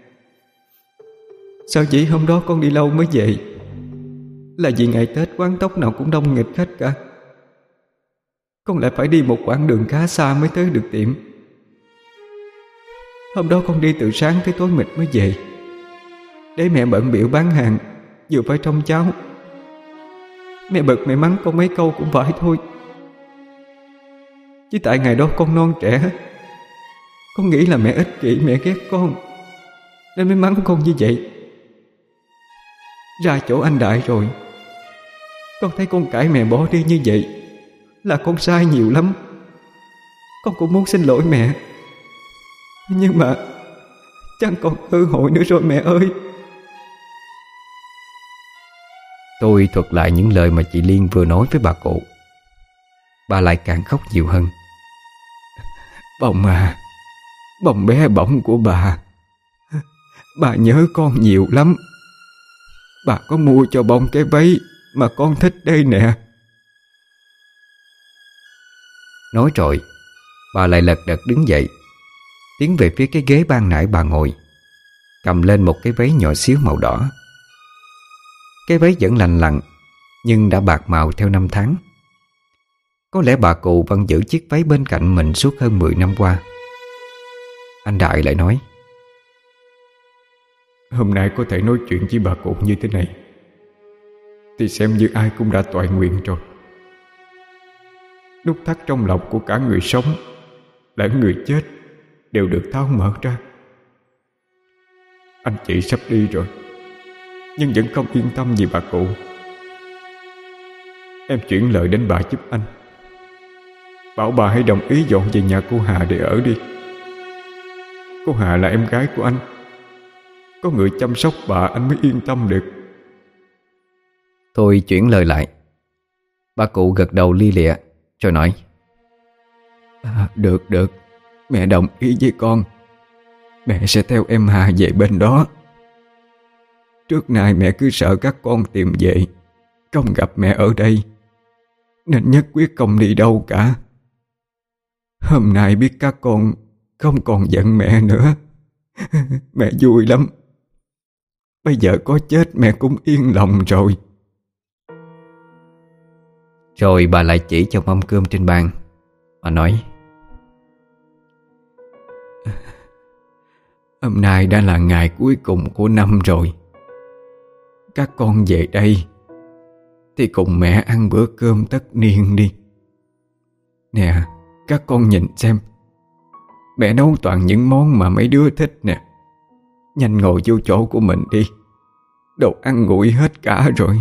Sao chỉ hôm đó con đi lâu mới về là vì ngày Tết quán tóc nào cũng đông nghịch khách cả. Con lại phải đi một quãng đường khá xa mới tới được tiệm. Hôm đó con đi từ sáng tới tối mịt mới về, để mẹ bận bịu bán hàng, vừa phải trông cháu. Mẹ bực mẹ mắng con mấy câu cũng phải thôi. Chứ tại ngày đó con non trẻ, con nghĩ là mẹ ích kỷ, mẹ ghét con, nên mới mắng con như vậy. Ra chỗ anh Đại rồi, con thấy con cãi mẹ bỏ đi như vậy là con sai nhiều lắm. Con cũng muốn xin lỗi mẹ, nhưng mà chẳng còn cơ hội nữa rồi mẹ ơi. Tôi thuật lại những lời mà chị Liên vừa nói với bà cụ. Bà lại càng khóc nhiều hơn. Bông à, bông bé bỏng của bà nhớ con nhiều lắm. Bà có mua cho bông cái váy mà con thích đây nè. Nói rồi, bà lại lật đật đứng dậy, tiến về phía cái ghế ban nãy bà ngồi, cầm lên một cái váy nhỏ xíu màu đỏ. Cái váy vẫn lành lặn, nhưng đã bạc màu theo năm tháng. Có lẽ bà cụ vẫn giữ chiếc váy bên cạnh mình suốt hơn 10 năm qua. Anh Đại lại nói: Hôm nay có thể nói chuyện với bà cụ như thế này thì xem như ai cũng đã toại nguyện rồi. Nút thắt trong lòng của cả người sống lẫn người chết đều được tháo mở ra. Anh chị sắp đi rồi, nhưng vẫn không yên tâm vì bà cụ. Em chuyển lời đến bà giúp anh, bảo bà hãy đồng ý dọn về nhà cô Hà để ở đi. Cô Hà là em gái của anh, có người chăm sóc bà anh mới yên tâm được. Tôi chuyển lời lại. Bà cụ gật đầu lia lịa rồi nói: Được, mẹ đồng ý với con. Mẹ sẽ theo em Hà về bên đó. Trước nay mẹ cứ sợ các con tìm về không gặp mẹ ở đây, nên nhất quyết không đi đâu cả. Hôm nay biết các con không còn giận mẹ nữa, mẹ vui lắm. Bây giờ có chết mẹ cũng yên lòng rồi. Rồi bà lại chỉ cho mâm cơm trên bàn và nói: Hôm nay đã là ngày cuối cùng của năm rồi. Các con về đây thì cùng mẹ ăn bữa cơm tất niên đi. Nè, các con nhìn xem, mẹ nấu toàn những món mà mấy đứa thích nè. Nhanh ngồi vô chỗ của mình đi, đồ ăn nguội hết cả rồi.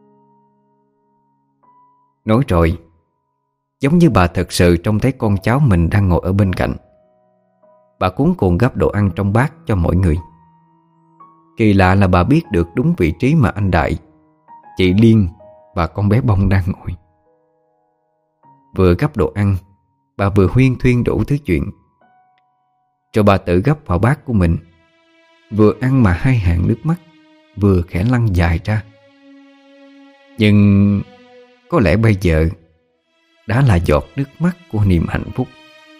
Nói rồi, giống như bà thật sự trông thấy con cháu mình đang ngồi ở bên cạnh, bà cuống cuồng gắp đồ ăn trong bát cho mỗi người. Kỳ lạ là bà biết được đúng vị trí mà anh Đại, chị Liên và con bé Bông đang ngồi. Vừa gắp đồ ăn, bà vừa huyên thuyên đủ thứ chuyện. Rồi bà tự gắp vào bát của mình, vừa ăn mà hai hàng nước mắt vừa khẽ lăn dài ra. Nhưng có lẽ bây giờ đã là giọt nước mắt của niềm hạnh phúc.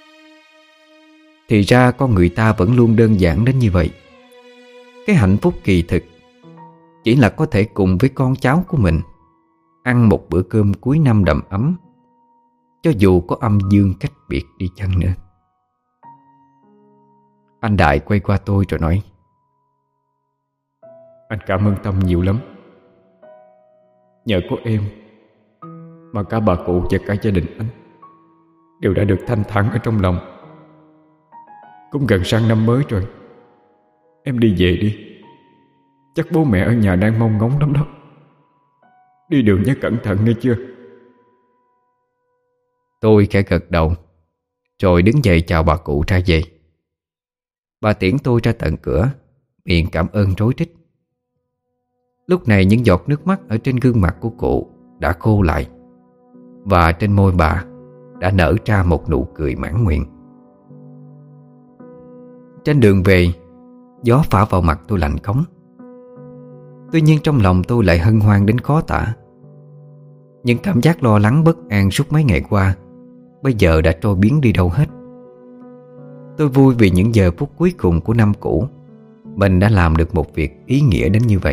Thì ra con người ta vẫn luôn đơn giản đến như vậy. Cái hạnh phúc kỳ thực chỉ là có thể cùng với con cháu của mình ăn một bữa cơm cuối năm đầm ấm, cho dù có âm dương cách biệt đi chăng nữa. Anh Đại quay qua tôi rồi nói: Anh cảm ơn Tâm nhiều lắm. Nhờ có em mà cả bà cụ và cả gia đình anh đều đã được thanh thản ở trong lòng. Cũng gần sang năm mới rồi, em đi về đi. Chắc bố mẹ ở nhà đang mong ngóng lắm đó. Đi đường nhớ cẩn thận nghe chưa. Tôi khẽ gật đầu, rồi đứng dậy chào bà cụ ra về. Bà tiễn tôi ra tận cửa, miệng cảm ơn rối rít. Lúc này những giọt nước mắt ở trên gương mặt của cụ đã khô lại, và trên môi bà đã nở ra một nụ cười mãn nguyện. Trên đường về, gió phả vào mặt tôi lạnh cống. Tuy nhiên trong lòng tôi lại hân hoan đến khó tả. Những cảm giác lo lắng bất an suốt mấy ngày qua bây giờ đã trôi biến đi đâu hết. Tôi vui vì những giờ phút cuối cùng của năm cũ mình đã làm được một việc ý nghĩa đến như vậy.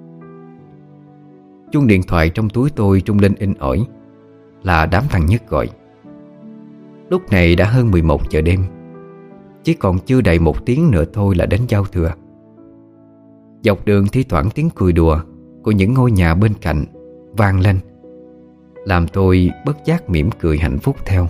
Chuông điện thoại trong túi tôi rung lên inh ỏi, là đám thằng Nhất gọi. Lúc này đã hơn 11 giờ đêm, chỉ còn chưa đầy 1 tiếng nữa thôi là đến giao thừa. Dọc đường thi thoảng tiếng cười đùa của những ngôi nhà bên cạnh vang lên, làm tôi bất giác mỉm cười hạnh phúc theo.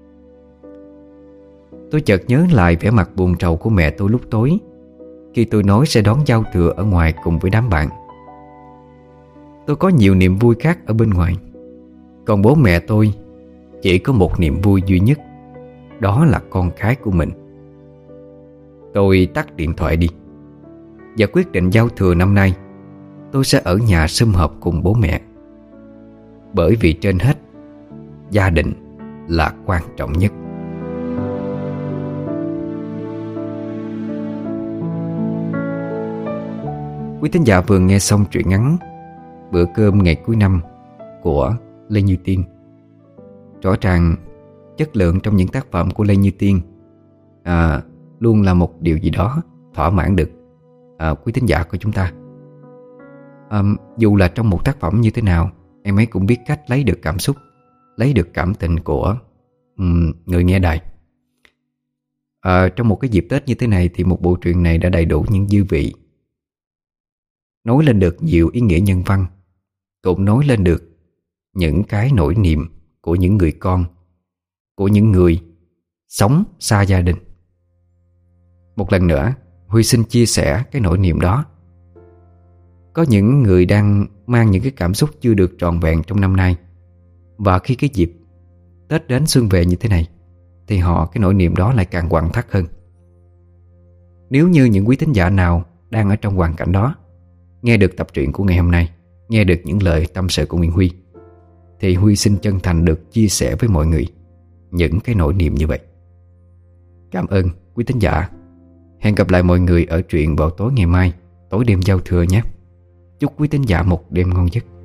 Tôi chợt nhớ lại vẻ mặt buồn rầu của mẹ tôi lúc tối, khi tôi nói sẽ đón giao thừa ở ngoài cùng với đám bạn. Tôi có nhiều niềm vui khác ở bên ngoài, còn bố mẹ tôi chỉ có một niềm vui duy nhất, đó là con cái của mình. Tôi tắt điện thoại đi và quyết định giao thừa năm nay tôi sẽ ở nhà sum họp cùng bố mẹ. Bởi vì trên hết, gia đình là quan trọng nhất. Quý thính giả vừa nghe xong truyện ngắn Bữa cơm ngày cuối năm của Lê Như Tiên. Rõ ràng chất lượng trong những tác phẩm của Lê Như Tiên luôn là một điều gì đó thỏa mãn được quý thính giả của chúng ta. Dù là trong một tác phẩm như thế nào, em ấy cũng biết cách lấy được cảm xúc, lấy được cảm tình của người nghe đài. Trong một cái dịp Tết như thế này thì một bộ truyện này đã đầy đủ những dư vị, nói lên được nhiều ý nghĩa nhân văn, cũng nói lên được những cái nỗi niềm của những người con, của những người sống xa gia đình. Một lần nữa, Huy xin chia sẻ cái nỗi niềm đó. Có những người đang mang những cái cảm xúc chưa được trọn vẹn trong năm nay, và khi cái dịp Tết đến xuân về như thế này thì cái nỗi niềm đó lại càng quặn thắt hơn. Nếu như những quý thính giả nào đang ở trong hoàn cảnh đó nghe được tập truyện của ngày hôm nay, nghe được những lời tâm sự của Nguyễn Huy, thì Huy xin chân thành được chia sẻ với mọi người những cái nỗi niềm như vậy. Cảm ơn quý thính giả. Hẹn gặp lại mọi người ở truyện vào tối ngày mai, tối đêm giao thừa nhé. Chúc quý thính giả một đêm ngon giấc.